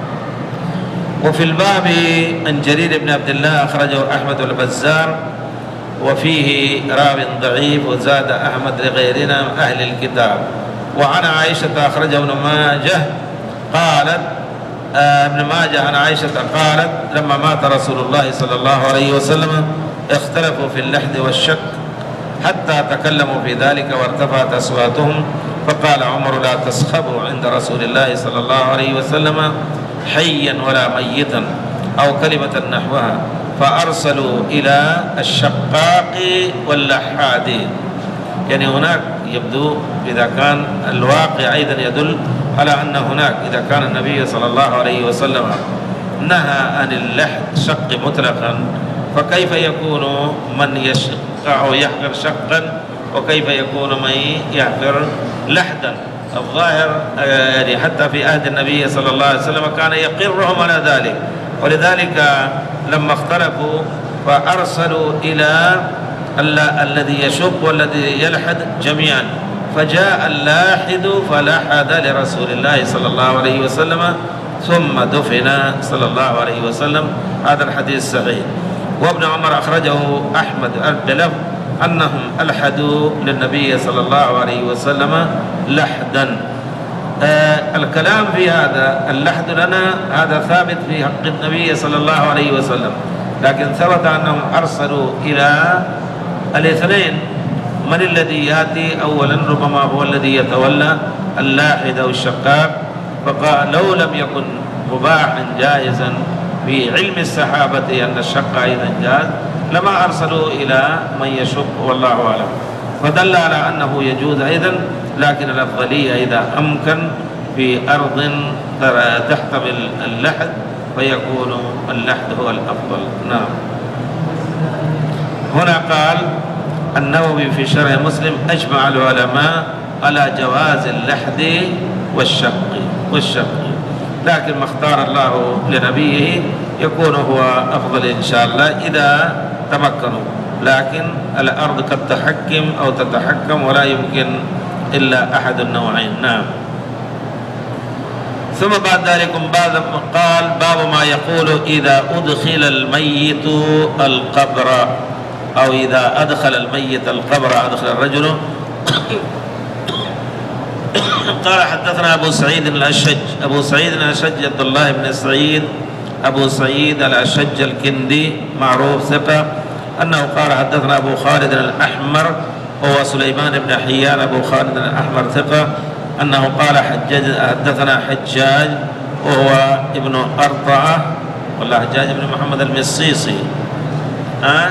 وفي الباب عن جرير بن عبد الله أخرجه أحمد والبزار، وفيه راو ضعيف، وزاد أحمد لغيرنا أهل الكتاب. وعن عائشة أخرجه ابن ماجه قالت آه ابن ماجه عن عائشة قالت لما مات رسول الله صلى الله عليه وسلم اختلفوا في اللحد والشك حتى تكلموا في ذلك وارتفعت أصواتهم، فقال عمر لا تسخبوا عند رسول الله صلى الله عليه وسلم حيا ولا ميتا أو كلمة نحوها، فأرسلوا إلى الشقاق واللحاد. يعني هناك يبدو إذا كان الواقع أيضا يدل على أن هناك إذا كان النبي صلى الله عليه وسلم نهى عن اللحد شق مطلقا، فكيف يكون من يشق أو يحفر شقا، وكيف يكون من يحفر لحدا؟ الظاهر يعني حتى في عهد النبي صلى الله عليه وسلم كان يقرهم على ذلك، ولذلك لما اختلفوا فأرسلوا إلى الذي يشق والذي يلحد جميعا، فجاء اللاحد فلحد لرسول الله صلى الله عليه وسلم ثم دفن صلى الله عليه وسلم. هذا الحديث صحيح. وابن عمر أخرجه أحمد بلفظ أنهم ألحدوا للنبي صلى الله عليه وسلم لحدا. آه الكلام في هذا اللحد لنا هذا ثابت في حق النبي صلى الله عليه وسلم، لكن ثبت أنهم أرسلوا إلى الاثنين. من الذي يأتي أولا؟ ربما هو الذي يتولى اللاحد أو الشقاق. فقال لو لم يكن مباحا جائزا في علم الصحابة أن الشق أيضا جاز لما أرسلوا إلى من يشق، والله أعلم. فدل على أنه يجوز أيضا، لكن الأفضلية إذا أمكن في أرض تحتمل اللحد فيكون اللحد هو الأفضل. نعم. هنا قال النووي في شرح مسلم: أجمع العلماء على جواز اللحد والشق والشق لكن ما اختار الله لنبيه يكون هو أفضل إن شاء الله إذا تمكنوا، لكن الأرض قد تحكم أو تتحكم ولا يمكن إلا أحد النوعين. نعم. ثم بعد ذلك بعد قال: باب ما يقول إذا أدخل الميت القبر، أو إذا أدخل الميت القبر أدخل الرجل. قال: حدثنا أبو سعيد الأشج أبو سعيد الأشج عبد الله بن سعيد أبو سعيد الأشج الكندي معروف ثقة، أنه قال: حدثنا أبو خالد الأحمر وهو سليمان بن حيان أبو خالد الأحمر ثقة، أنه قال: حجاج حدثنا حجاج وهو ابن أرطعة ولا حجاج بن محمد المصيصي أه؟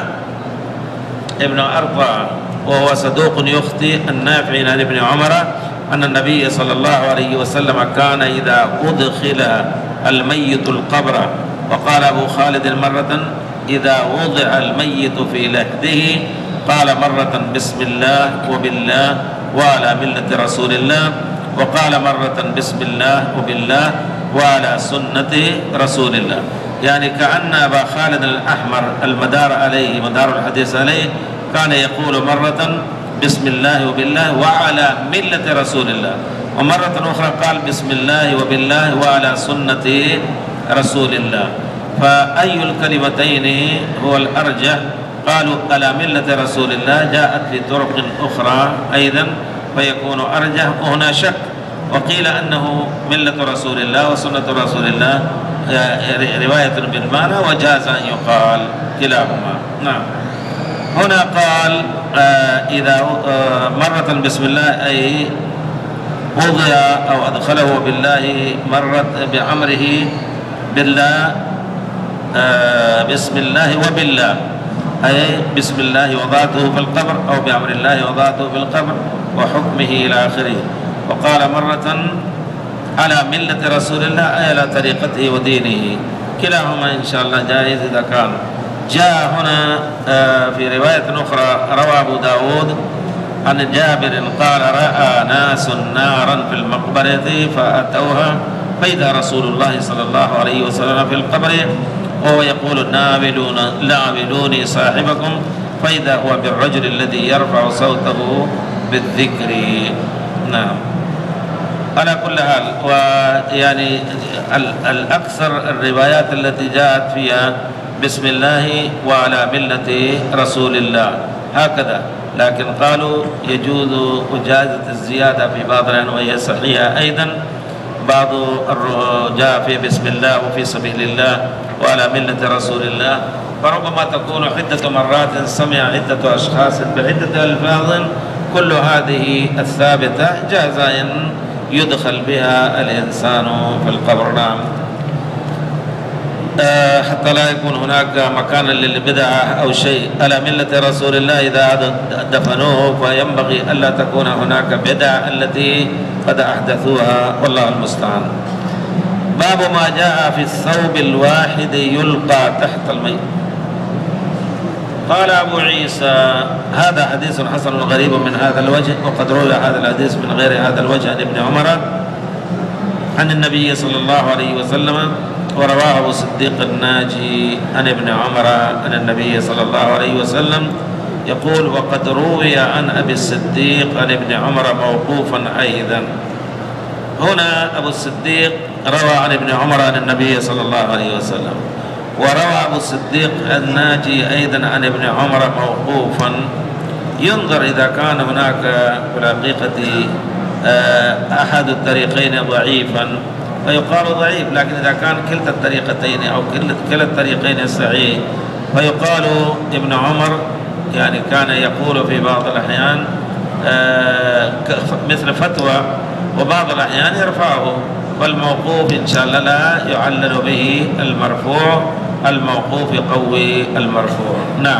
ابن أرطعة، وهو صدوق يخطئ. النافع عن ابن عمر أن النبي صلى الله عليه وسلم كان إذا أدخل الميت القبر. وقال أبو خالد مرة: إذا وضع الميت في لحده قال مرة: بسم الله وبالله وعلى ملة رسول الله، وقال مرة: بسم الله وبالله وعلى سنة رسول الله. يعني كأن أبا خالد الأحمر المدار عليه مدار الحديث عليه كان يقول مرة: بسم الله وبالله وعلى ملة رسول الله، ومرة أخرى قال: بسم الله وبالله وعلى سنة رسول الله. فأي الكلمتين هو الأرجح؟ قالوا على ملة رسول الله، جاءت في طرق أخرى أيضا فيكون أرجح، وهنا شك. وقيل أنه ملة رسول الله وسنة رسول الله رواية بالمعنى، وجاز أن يقال كلاهما. نعم. هنا قال: آه إذا آه مرة بسم الله أي وضع أو أدخله بالله مرة بعمره بالله، آه بسم الله وبالله أي بسم الله وضعته في القبر أو بأمر الله وضعته في القبر وحكمه إلى آخره. وقال مرة على ملة رسول الله أي على طريقته ودينه. كلاهما إن شاء الله جائز إذا كان. جاء هنا في رواية أخرى روى أبو داود عن جابر قال: رأى ناس نارا في المقبرة فأتوها فإذا رسول الله صلى الله عليه وسلم في القبر وهو يقول: ناولون ناولوني صاحبكم، فإذا هو بالرجل الذي يرفع صوته بالذكر. نعم. على كل حال، ويعني الأكثر الروايات التي جاءت فيها بسم الله وعلى ملة رسول الله هكذا، لكن قالوا يجوز إجازة الزيادة في بعض وهي صحيحة أيضا. بعض جاء في بسم الله وفي سبيل الله وعلى ملة رسول الله، فربما تكون عدة مرات سمع عدة أشخاص بعدة ألفاظ، كل هذه الثابتة جاز أن يدخل بها الإنسان في القبر. نعم. حتى لا يكون هناك مكان للبدعة أو شيء على ملة رسول الله إذا دفنوه، فينبغي ألا تكون هناك بدعة التي قد أحدثوها، والله المستعان. باب ما جاء في الثوب الواحد يلقى تحت الميت. قال أبو عيسى هذا حديث حسن غريب من هذا الوجه، وقد روى هذا الحديث من غير هذا الوجه عن ابن عمر عن النبي صلى الله عليه وسلم، ورواه أبو الصديق الناجي عن ابن عمر عن النبي صلى الله عليه وسلم يقول: وقد روي عن أبي الصديق عن ابن عمر موقوفا أيضا. هنا أبو الصديق روى عن ابن عمر عن النبي صلى الله عليه وسلم، وروى أبو الصديق الناجي أيضا عن ابن عمر موقوفا. ينظر إذا كان هناك في الحقيقة أحد الطريقين ضعيفا فيقال ضعيف، لكن إذا كان كلتا الطريقتين أو كلا الطريقين صحيح فيقال ابن عمر يعني كان يقول في بعض الأحيان مثل فتوى، وبعض الأحيان يرفعه، فالموقوف إن شاء الله لا يعلل به المرفوع، الموقوف يقوي المرفوع. نعم.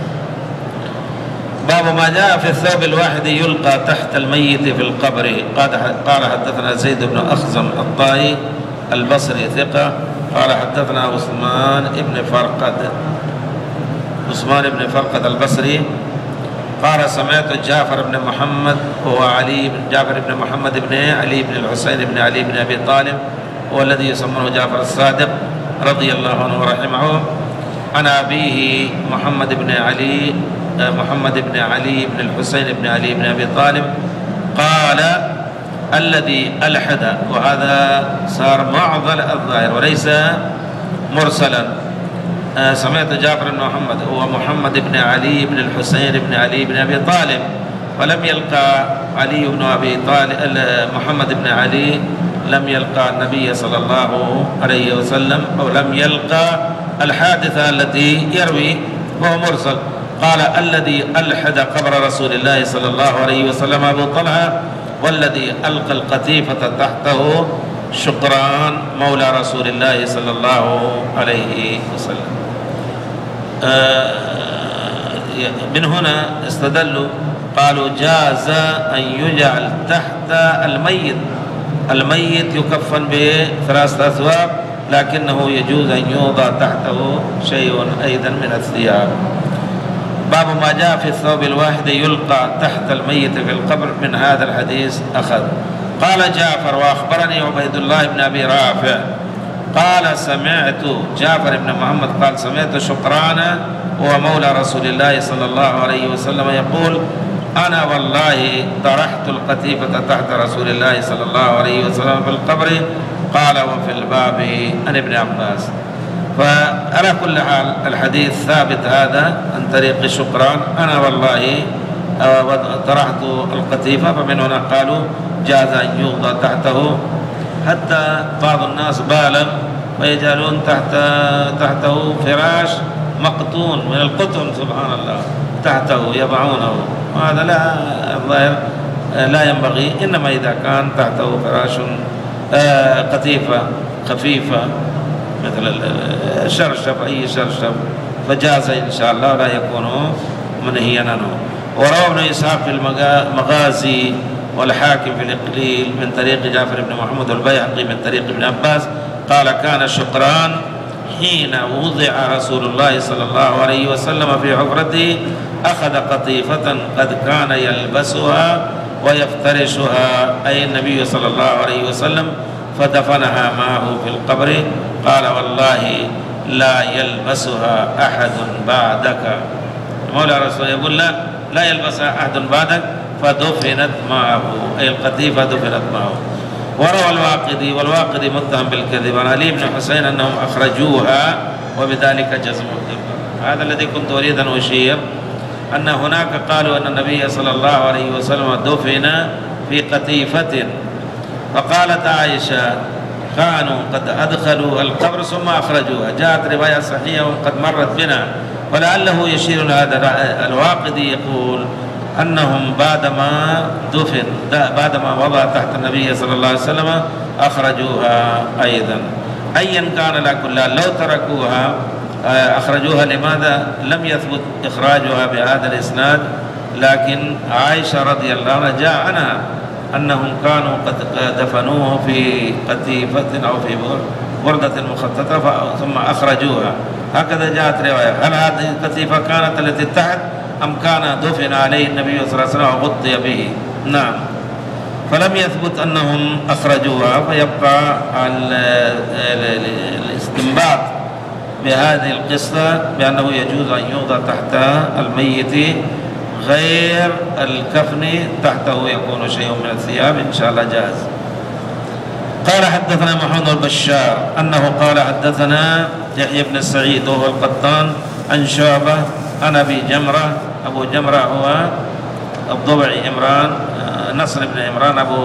باب ما جاء في الثوب الواحد يلقى تحت الميت في القبر. قال حدثنا زيد بن أخزم الطائي البصري ثقة، قال حدثنا عثمان بن فرقد عثمان بن فرقد البصري قال سمعت جعفر بن محمد وهو علي بن جعفر بن محمد بن علي بن الحسين بن علي بن أبي طالب، هو الذي يسمونه جعفر الصادق رضي الله عنه ورحمه، عن أبيه محمد بن علي محمد بن علي بن الحسين بن علي بن أبي طالب قال: الذي ألحد، وهذا صار معضل الظاهر وليس مرسلا. سمعت جعفر بن محمد هو محمد بن علي بن الحسين بن علي بن أبي طالب، ولم يلقى علي بن أبي طالب محمد بن علي لم يلقى النبي صلى الله عليه وسلم، أو لم يلقى الحادثة التي يروي، وهو مرسل. قال: الذي ألحد قبر رسول الله صلى الله عليه وسلم أبو طلحة، والذي ألقى القتيفة تحته شقران مولى رسول الله صلى الله عليه وسلم. من هنا استدلوا قالوا جاز أن يجعل تحت الميت الميت يكفن بثلاثة أثواب، لكنه يجوز أن يوضع تحته شيء أيضا من الثياب. باب ما جاء في الثوب الواحد يلقى تحت الميت في القبر، من هذا الحديث أخذ. قال جعفر: وأخبرني عبيد الله بن أبي رافع قال سمعت جعفر بن محمد قال سمعت شقران وهو مولى رسول الله صلى الله عليه وسلم يقول: أنا والله طرحت القتيفة تحت رسول الله صلى الله عليه وسلم في القبر. قال: وفي الباب عن ابن عباس. فعلى كل حال الحديث ثابت هذا عن طريق شقران: أنا والله طرحت القتيفة، فمن هنا قالوا جاز أن يوضع تحته. حتى بعض الناس بالغ ويجعلون تحت تحته فراش مقطون من القطن، سبحان الله، تحته يضعونه، وهذا لا الظاهر لا ينبغي، إنما إذا كان تحته فراش قتيفة خفيفة مثل الشرشف، أي شرشف، فجاز إن شاء الله ولا يكون منهيا عنه. وروى ابن إسحاق في المغازي والحاكم في الإقليل من طريق جعفر بن محمد والبيهقي من طريق ابن عباس قال: كان شقران حين وضع رسول الله صلى الله عليه وسلم في حفرته أخذ قطيفة قد كان يلبسها ويفترشها، أي النبي صلى الله عليه وسلم، فدفنها معه في القبر. قال: والله لا يلبسها أحد بعدك. مولى رسول يقول: لا لا يلبسها أحد بعدك، فدفنت معه، أي القتيفة دفنت معه. وروى الواقدي، والواقدي متهم بالكذب عن علي بن حسين أنهم أخرجوها وبذلك جزموا. هذا الذي كنت أريد أن أشير، أن هناك قالوا أن النبي صلى الله عليه وسلم دفن في قتيفة، فقالت عائشة: كانوا قد أدخلوا القبر ثم أخرجوها. جاءت رواية صحيحة وقد مرت بنا، ولعله يشير هذا. الواقدي يقول أنهم بعدما دفن بعدما وضع تحت النبي صلى الله عليه وسلم أخرجوها أيضا. أيا كان لا كلها لو تركوها أخرجوها. لماذا لم يثبت إخراجها بهذا الإسناد؟ لكن عائشة رضي الله عنها جاء عنها أنهم كانوا قد دفنوه في قتيفة أو في بردة مخططة ثم أخرجوها، هكذا جاءت رواية. هل هذه القتيفة كانت التي تحت أم كان دفن عليه النبي صلى الله عليه وسلم وغطي به؟ نعم. فلم يثبت أنهم أخرجوها، فيبقى الاستنباط بهذه القصة بأنه يجوز أن يوضع تحت الميت غير الكفن، تحته يكون شيء من الثياب إن شاء الله جاز. قال حدثنا محمد البشار أنه قال حدثنا يحيى بن سعيد وهو القطان عن شعبة عن أبي جمرة. أبو جمرة هو الضبعي عمران نصر بن عمران أبو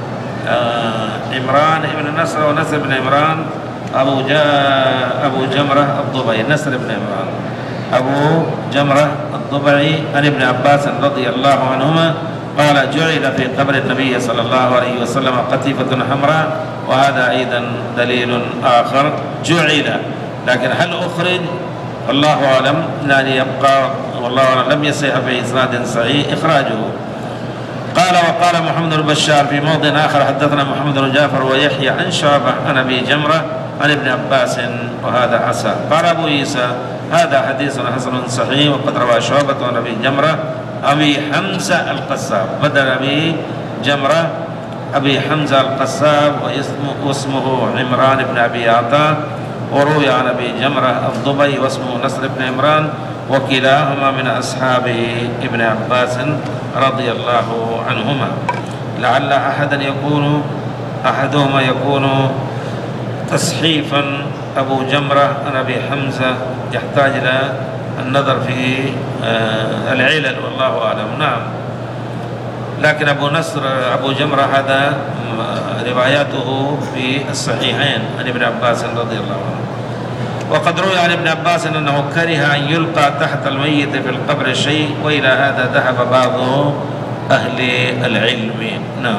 عمران ابن نصر ونصر بن عمران أبو جاء أبو جمرة الضبعي نصر بن عمران أبو جمرة الضبعي عن ابن عباس رضي الله عنهما قال جعل في قبر النبي صلى الله عليه وسلم قتيفة حمراء، وهذا أيضا دليل آخر جعل، لكن هل أخرج؟ الله أعلم، لا يبقى والله أعلم، لم يصح في إسناد صحيح إخراجه. قال وقال محمد البشار في موضع آخر حدثنا محمد بن جعفر ويحيى عن شعبة عن أبي جمرة عن ابن عباس وهذا حسن. قال أبو عيسى هذا حديث حسن صحيح، وقد روى شعبة عن أبي جمرة أبي حمزة القصاب بدل أبي جمرة أبي حمزة القصاب واسمه عمران بن أبي عطاء، وروي عن أبي جمرة الضبي واسمه نصر بن عمران، وكلاهما من أصحاب ابن عباس رضي الله عنهما. لعل أحدا يكون أحدهما يكون تصحيفا أبو جمرة عن أبي حمزة، يحتاج إلى النظر في العلل والله أعلم. نعم. لكن أبو نصر أبو جمرة هذا رواياته في الصحيحين عن ابن عباس رضي الله عنه. وقد روي عن ابن عباس أنه كره أن يلقى تحت الميت في القبر شيء، وإلى هذا ذهب بعض أهل العلم. نعم.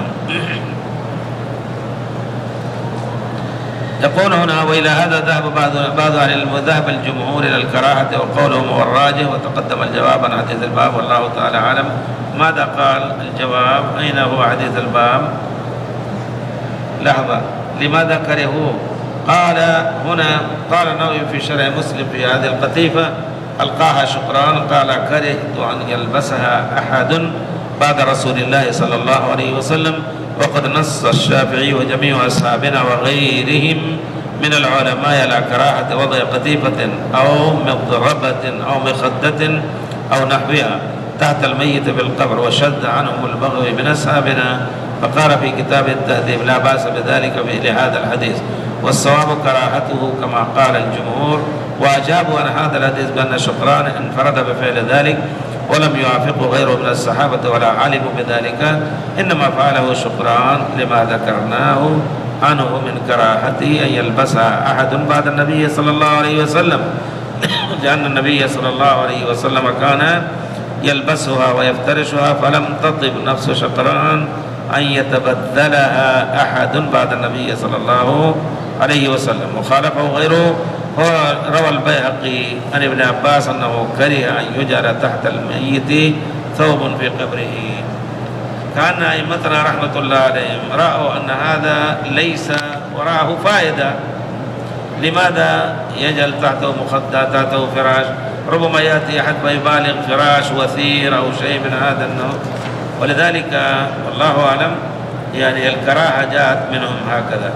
يقول هنا وإلى هذا ذهب بعض أهل العلم، ذهب الجمهور إلى الكراهة وقولهم هو الراجح، وتقدم الجواب عن حديث الباب والله تعالى أعلم. ماذا قال الجواب؟ أين هو حديث الباب؟ لحظة، لماذا كرهوه؟ قال هنا قال النووي في شرح مسلم في هذه القتيفة ألقاها شكران، قال كرهت أن يلبسها أحد بعد رسول الله صلى الله عليه وسلم، وقد نص الشافعي وجميع أصحابنا وغيرهم من العلماء على كراهة وضع قتيفة أو مضربة أو مخدة أو نحوها تحت الميت بالقبر، وشد عنهم البغوي من أصحابنا فقال في كتاب التهذيب لا بأس بذلك لهذا الحديث، والصواب كراهته كما قال الجمهور. وأجابوا عن هذا الحديث بأن شكران انفرد بفعل ذلك ولم يوافقه غيره من الصحابة ولا علموا بذلك، إنما فعله شكران لما ذكرناه عنه من كراهته أن يلبسها أحد بعد النبي صلى الله عليه وسلم، لأن النبي صلى الله عليه وسلم كان يلبسها ويفترشها، فلم تطب نفس شكران أن يتبدلها أحد بعد النبي صلى الله عليه وسلم. وخالفه غيره، روى البيهقي عن ابن عباس أنه كره أن يجعل تحت الميت ثوب في قبره. كان أئمتنا رحمة الله عليهم رأوا أن هذا ليس وراءه فائدة. لماذا يجعل تحته مخدة تحته فراش؟ ربما يأتي أحد فيبالغ فراش وثير أو شيء من هذا النوع، ولذلك والله أعلم يعني الكراهة جاءت منهم هكذا.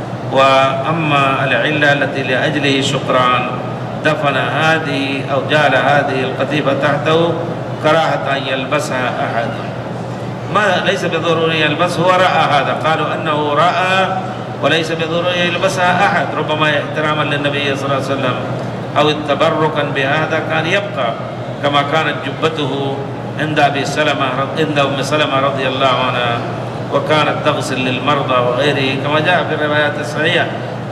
وأما العلة التي لأجله شكران دفن هذه أو جعل هذه القتيفة تحته كراهة أن يلبسها أحد، ما ليس بضروري يلبس، هو رأى هذا، قالوا أنه رأى وليس بضروري يلبسها أحد، ربما احتراما للنبي صلى الله عليه وسلم أو تبركا بهذا كان يبقى كما كانت جبته عند أبي سلمة عند أم سلمة رضي الله عنها، وكانت تغسل للمرضى وغيره كما جاء في الروايات الصحيحة.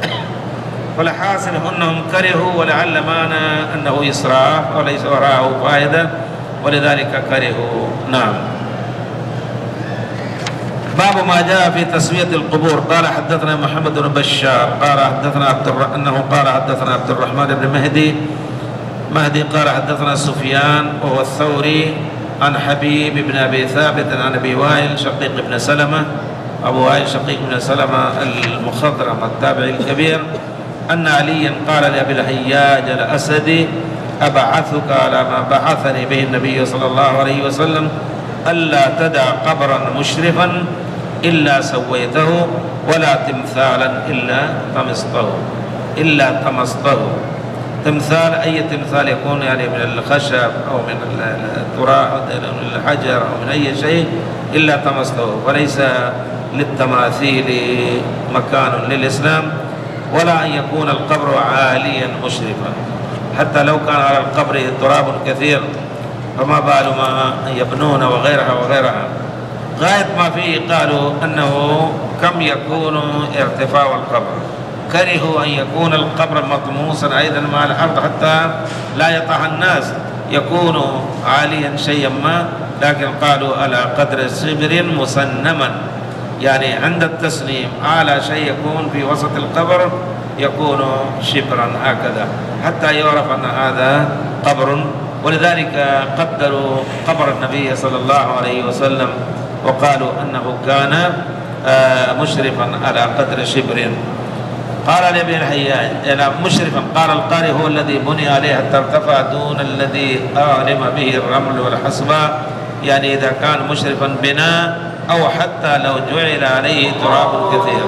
فالحاصل أنهم كرهوا، ولعل معنى أنه إسراف وليس وراءه فائدة، ولذلك كرهوا. نعم. باب ما جاء في تسوية القبور. قال حدثنا محمد بن بشار قال حدثنا عبد الر... أنه قال حدثنا عبد الرحمن بن مهدي مهدي قال حدثنا سفيان وهو الثوري عن حبيب بن أبي ثابت عن أبي وائل شقيق بن سلمة أبو وائل شقيق بن سلمة المخضرم التابعي الكبير أن عليا قال لأبي الهياج الأسدي أبعثك على ما بعثني به النبي صلى الله عليه وسلم ألا تدع قبرا مشرفا إلا سويته ولا تمثالا إلا طمسته إلا طمسته. تمثال أي تمثال يكون يعني من الخشب أو من التراب أو من الحجر أو من أي شيء إلا طمسته، وليس للتماثيل مكان للإسلام، ولا أن يكون القبر عاليا مشرفا، حتى لو كان على القبر تراب كثير فما بال ما يبنون وغيرها وغيرها. غاية ما فيه قالوا أنه كم يكون ارتفاع القبر، كرهوا أن يكون القبر مطموسا أيضا مع الأرض حتى لا يطع الناس، يكون عاليا شيئا ما، لكن قالوا على قدر شبر مسنما، يعني عند التسليم أعلى شيء يكون في وسط القبر يكون شبرا هكذا حتى يعرف أن هذا قبر. ولذلك قدروا قبر النبي صلى الله عليه وسلم وقالوا أنه كان مشرفا على قدر شبر. قال لابن الحياج مشرفا، قال القارئ هو الذي بني عليه حتى ارتفع دون الذي أعلم به الرمل والحصباء، يعني إذا كان مشرفا بناء أو حتى لو جعل عليه تراب كثير.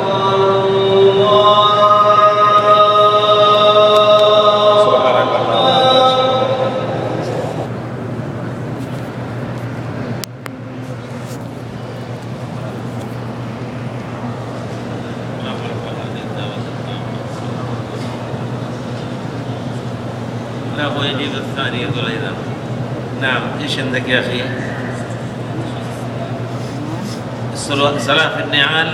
لا هو يجيب الثاني يقول أيضا. نعم، إيش عندك يا أخي؟ الصلاة في النعال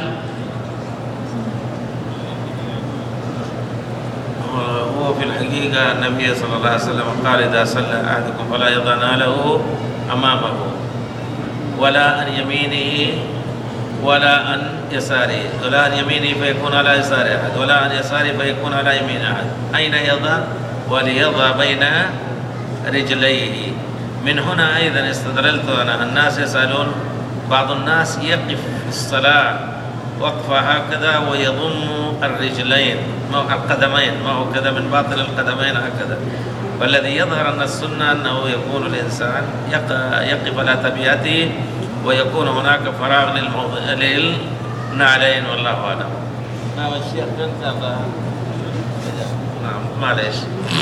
هو في الحقيقة النبي صلى الله عليه وسلم قال إذا صلى أحدكم فلا يضع نعله أمامه ولا عن يمينه ولا عن يساره، ولا عن يمينه فيكون على يسار أحد ولا عن يساره فيكون على يمين أحد. أين يضع؟ وليضع بين رجليه. من هنا أيضا استدللت أنا، الناس يسألون، بعض الناس يقف في الصلاة وقفة هكذا ويضم الرجلين مع القدمين، ما هو كذا من باطن القدمين هكذا، والذي يظهر أن السنة أنه يكون الإنسان يقف على تبياته ويكون هناك فراغ للموضع للنعلين، والله أعلم. نعم الشيخ كنت نعم معلش.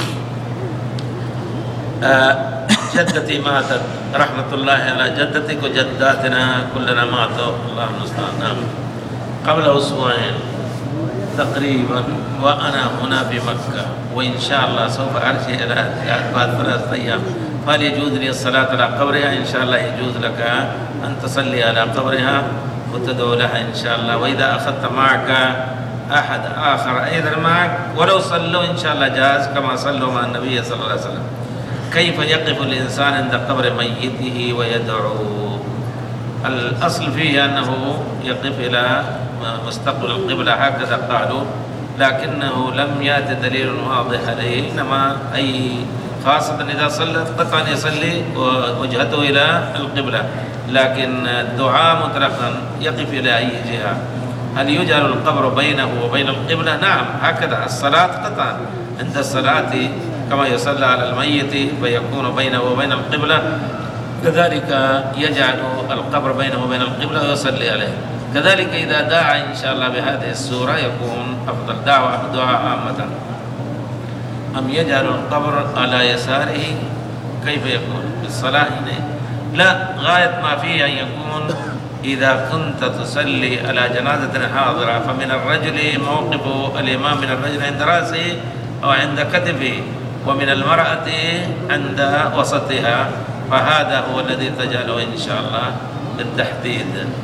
آه جدتي ماتت رحمة الله على جدتك وجداتنا كلنا ماتوا، الله المستعان. نعم قبل أسبوعين تقريبا وأنا هنا بمكة، وإن شاء الله سوف أرجع إلى بعد ثلاثة أيام، فهل يجوز لي الصلاة على قبرها؟ إن شاء الله يجوز لك أن تصلي على قبرها وتدعو لها إن شاء الله. وإذا أخذت معك أحد آخر أيضا معك ولو صلوا إن شاء الله جاز كما صلوا مع النبي صلى الله عليه وسلم. كيف يقف الإنسان عند قبر ميته ويدعو؟ الأصل فيه أنه يقف إلى مستقبل القبلة هكذا قالوا، لكنه لم يأتي دليل واضح عليه، إنما أي خاصة إذا صلى قطعا يصلي وجهته إلى القبلة، لكن الدعاء مطلقا يقف إلى أي جهة. هل يجعل القبر بينه وبين القبلة؟ نعم، هكذا الصلاة قطعا عند الصلاة كما يصلى على الميت فيكون بينه وبين القبلة، كذلك يجعل القبر بينه وبين القبلة ويصلي عليه. كذلك إذا دعا إن شاء الله بهذه السورة يكون أفضل. دعوة دعاء عامة. أم يجعل القبر على يساره؟ كيف يكون بالصلاة هنا؟ لا، غاية ما فيه أن يكون إذا كنت تصلي على جنازة حاضرة فمن الرجل موقف الإمام من الرجل عند رأسه أو عند كتفه، ومن المرأة عند وسطها، فهذا هو الذي تجعله إن شاء الله بالتحديد.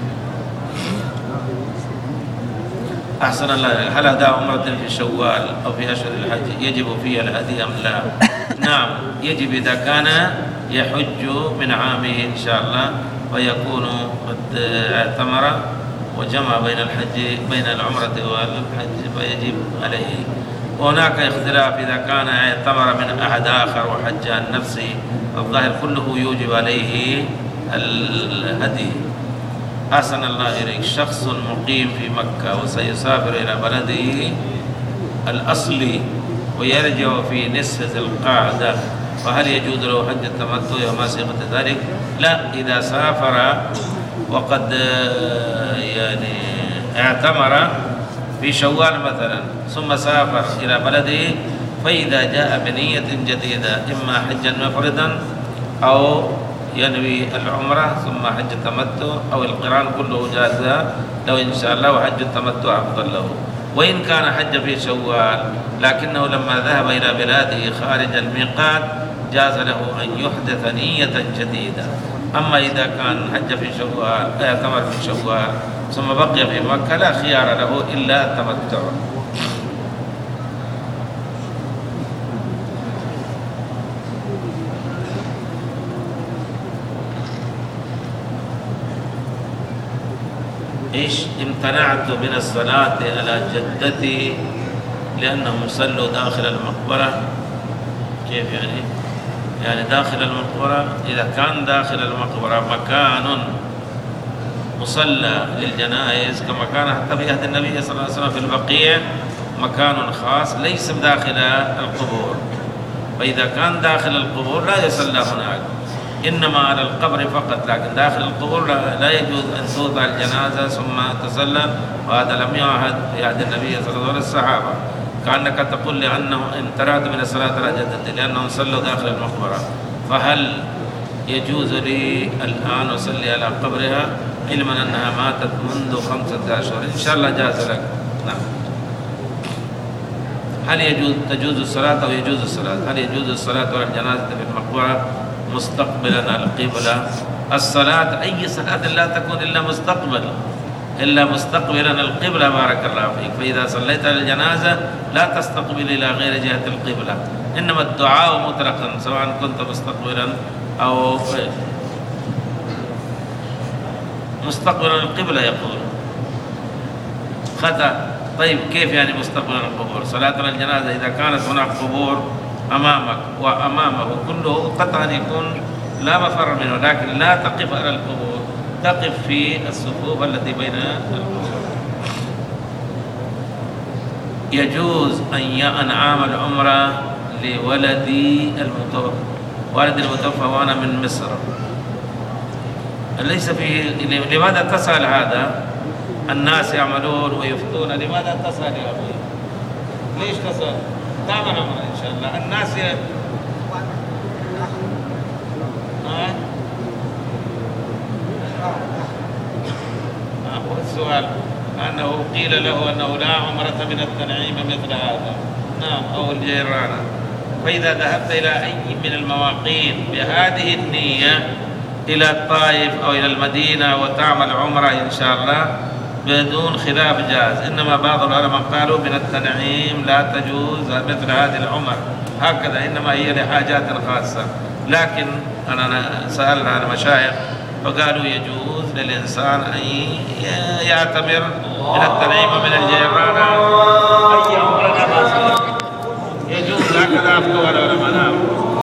أحسن الله. هل أداء عمرة في شوال أو في أشهر الحج يجب فيها الهدي أم لا؟ نعم يجب إذا كان يحج من عامه إن شاء الله ويكون قد اعتمر وجمع بين الحج بين العمرة والحج فيجب عليه. وهناك اختلاف إذا كان اعتمر من أحد آخر وحج عن نفسه، الظاهر كله يوجب عليه الهدي. أحسن الله إليك، شخص مقيم في مكة وسيسافر إلى بلده الأصلي ويرجع في نصف ذي القعدة، فهل يجوز له حج التمتع وما صيغة ذلك؟ لا، إذا سافر وقد يعني اعتمر في شوال مثلا ثم سافر إلى بلده، فإذا جاء بنية جديدة إما حجا مفردا أو ينوي العمرة ثم حج التمتع أو القران، كله جاز له إن شاء الله، وحج التمتع أفضل له. وإن كان حج في شوال لكنه لما ذهب إلى بلاده خارج الميقات جاز له أن يحدث نية جديدة. أما إذا كان حج في شوال اعتمر في شوال ثم بقي في مكة لا خيار له إلا التمتع. إيش امتنعت من الصلاة على جدتي لأنهم صلوا داخل المقبرة. كيف يعني؟ يعني داخل المقبرة، إذا كان داخل المقبرة مكان مصلى للجنائز كما كان حتى في عهد النبي صلى الله عليه وسلم في البقيع مكان خاص ليس داخل القبور، فإذا كان داخل القبور لا يصلى هناك، إنما على القبر فقط، لكن داخل القبور لا يجوز أن توضع الجنازة ثم تصلى، وهذا لم يعهد في عهد النبي صلى الله عليه وسلم الصحابة. كأنك تقول لأنه امتنعت من الصلاة على جدتي لأنهم صلوا داخل المقبرة، فهل يجوز لي الآن أصلي على قبرها علما أنها ماتت منذ خمسة أشهر؟ إن شاء الله جاز لك. نعم. هل يجوز تجوز الصلاة أو يجوز الصلاة؟ هل يجوز الصلاة على الجنازة في المقبرة مستقبلا القبلة؟ الصلاة أي صلاة لا تكون إلا مستقبل إلا مستقبلا القبلة، بارك الله فيك. فإذا صليت على الجنازة لا تستقبل إلى غير جهة القبلة، إنما الدعاء مطلقا سواء كنت مستقبلا أو مستقبلا القبلة. يقول خطأ. طيب كيف يعني مستقبلا القبور؟ صلاة على الجنازة إذا كانت هناك قبور أمامك وأمامه كله قطعا يكون لا مفر منه، لكن لا تقف على القبور، تقف في الصفوف التي بين القبور. يجوز أن أعمل عمرة لولدي المتوفى، والدي المتوفى وأنا من مصر، ليس فيه. لماذا تسأل هذا؟ الناس يعملون ويفتون، لماذا تسأل يا أخي؟ ليش تسأل؟ تعمل عمرة إن شاء الله. الناس ي... ها؟ هو السؤال أنه قيل له أنه لا عمرة من التنعيم مثل هذا، نعم، أو الجيرانة. فإذا ذهبت إلى أي من المواقيت بهذه النية إلى الطائف أو إلى المدينة وتعمل عمرة إن شاء الله بدون خلاف جاز، إنما بعض العلماء قالوا من التنعيم لا تجوز مثل هذه العمر هكذا، إنما هي لحاجات خاصة. لكن أنا سألنا عن مشايخ فقالوا يجوز للإنسان أن يعتمر من التنعيم ومن الجيران أي عمر يجوز، هكذا أفتوا العلماء.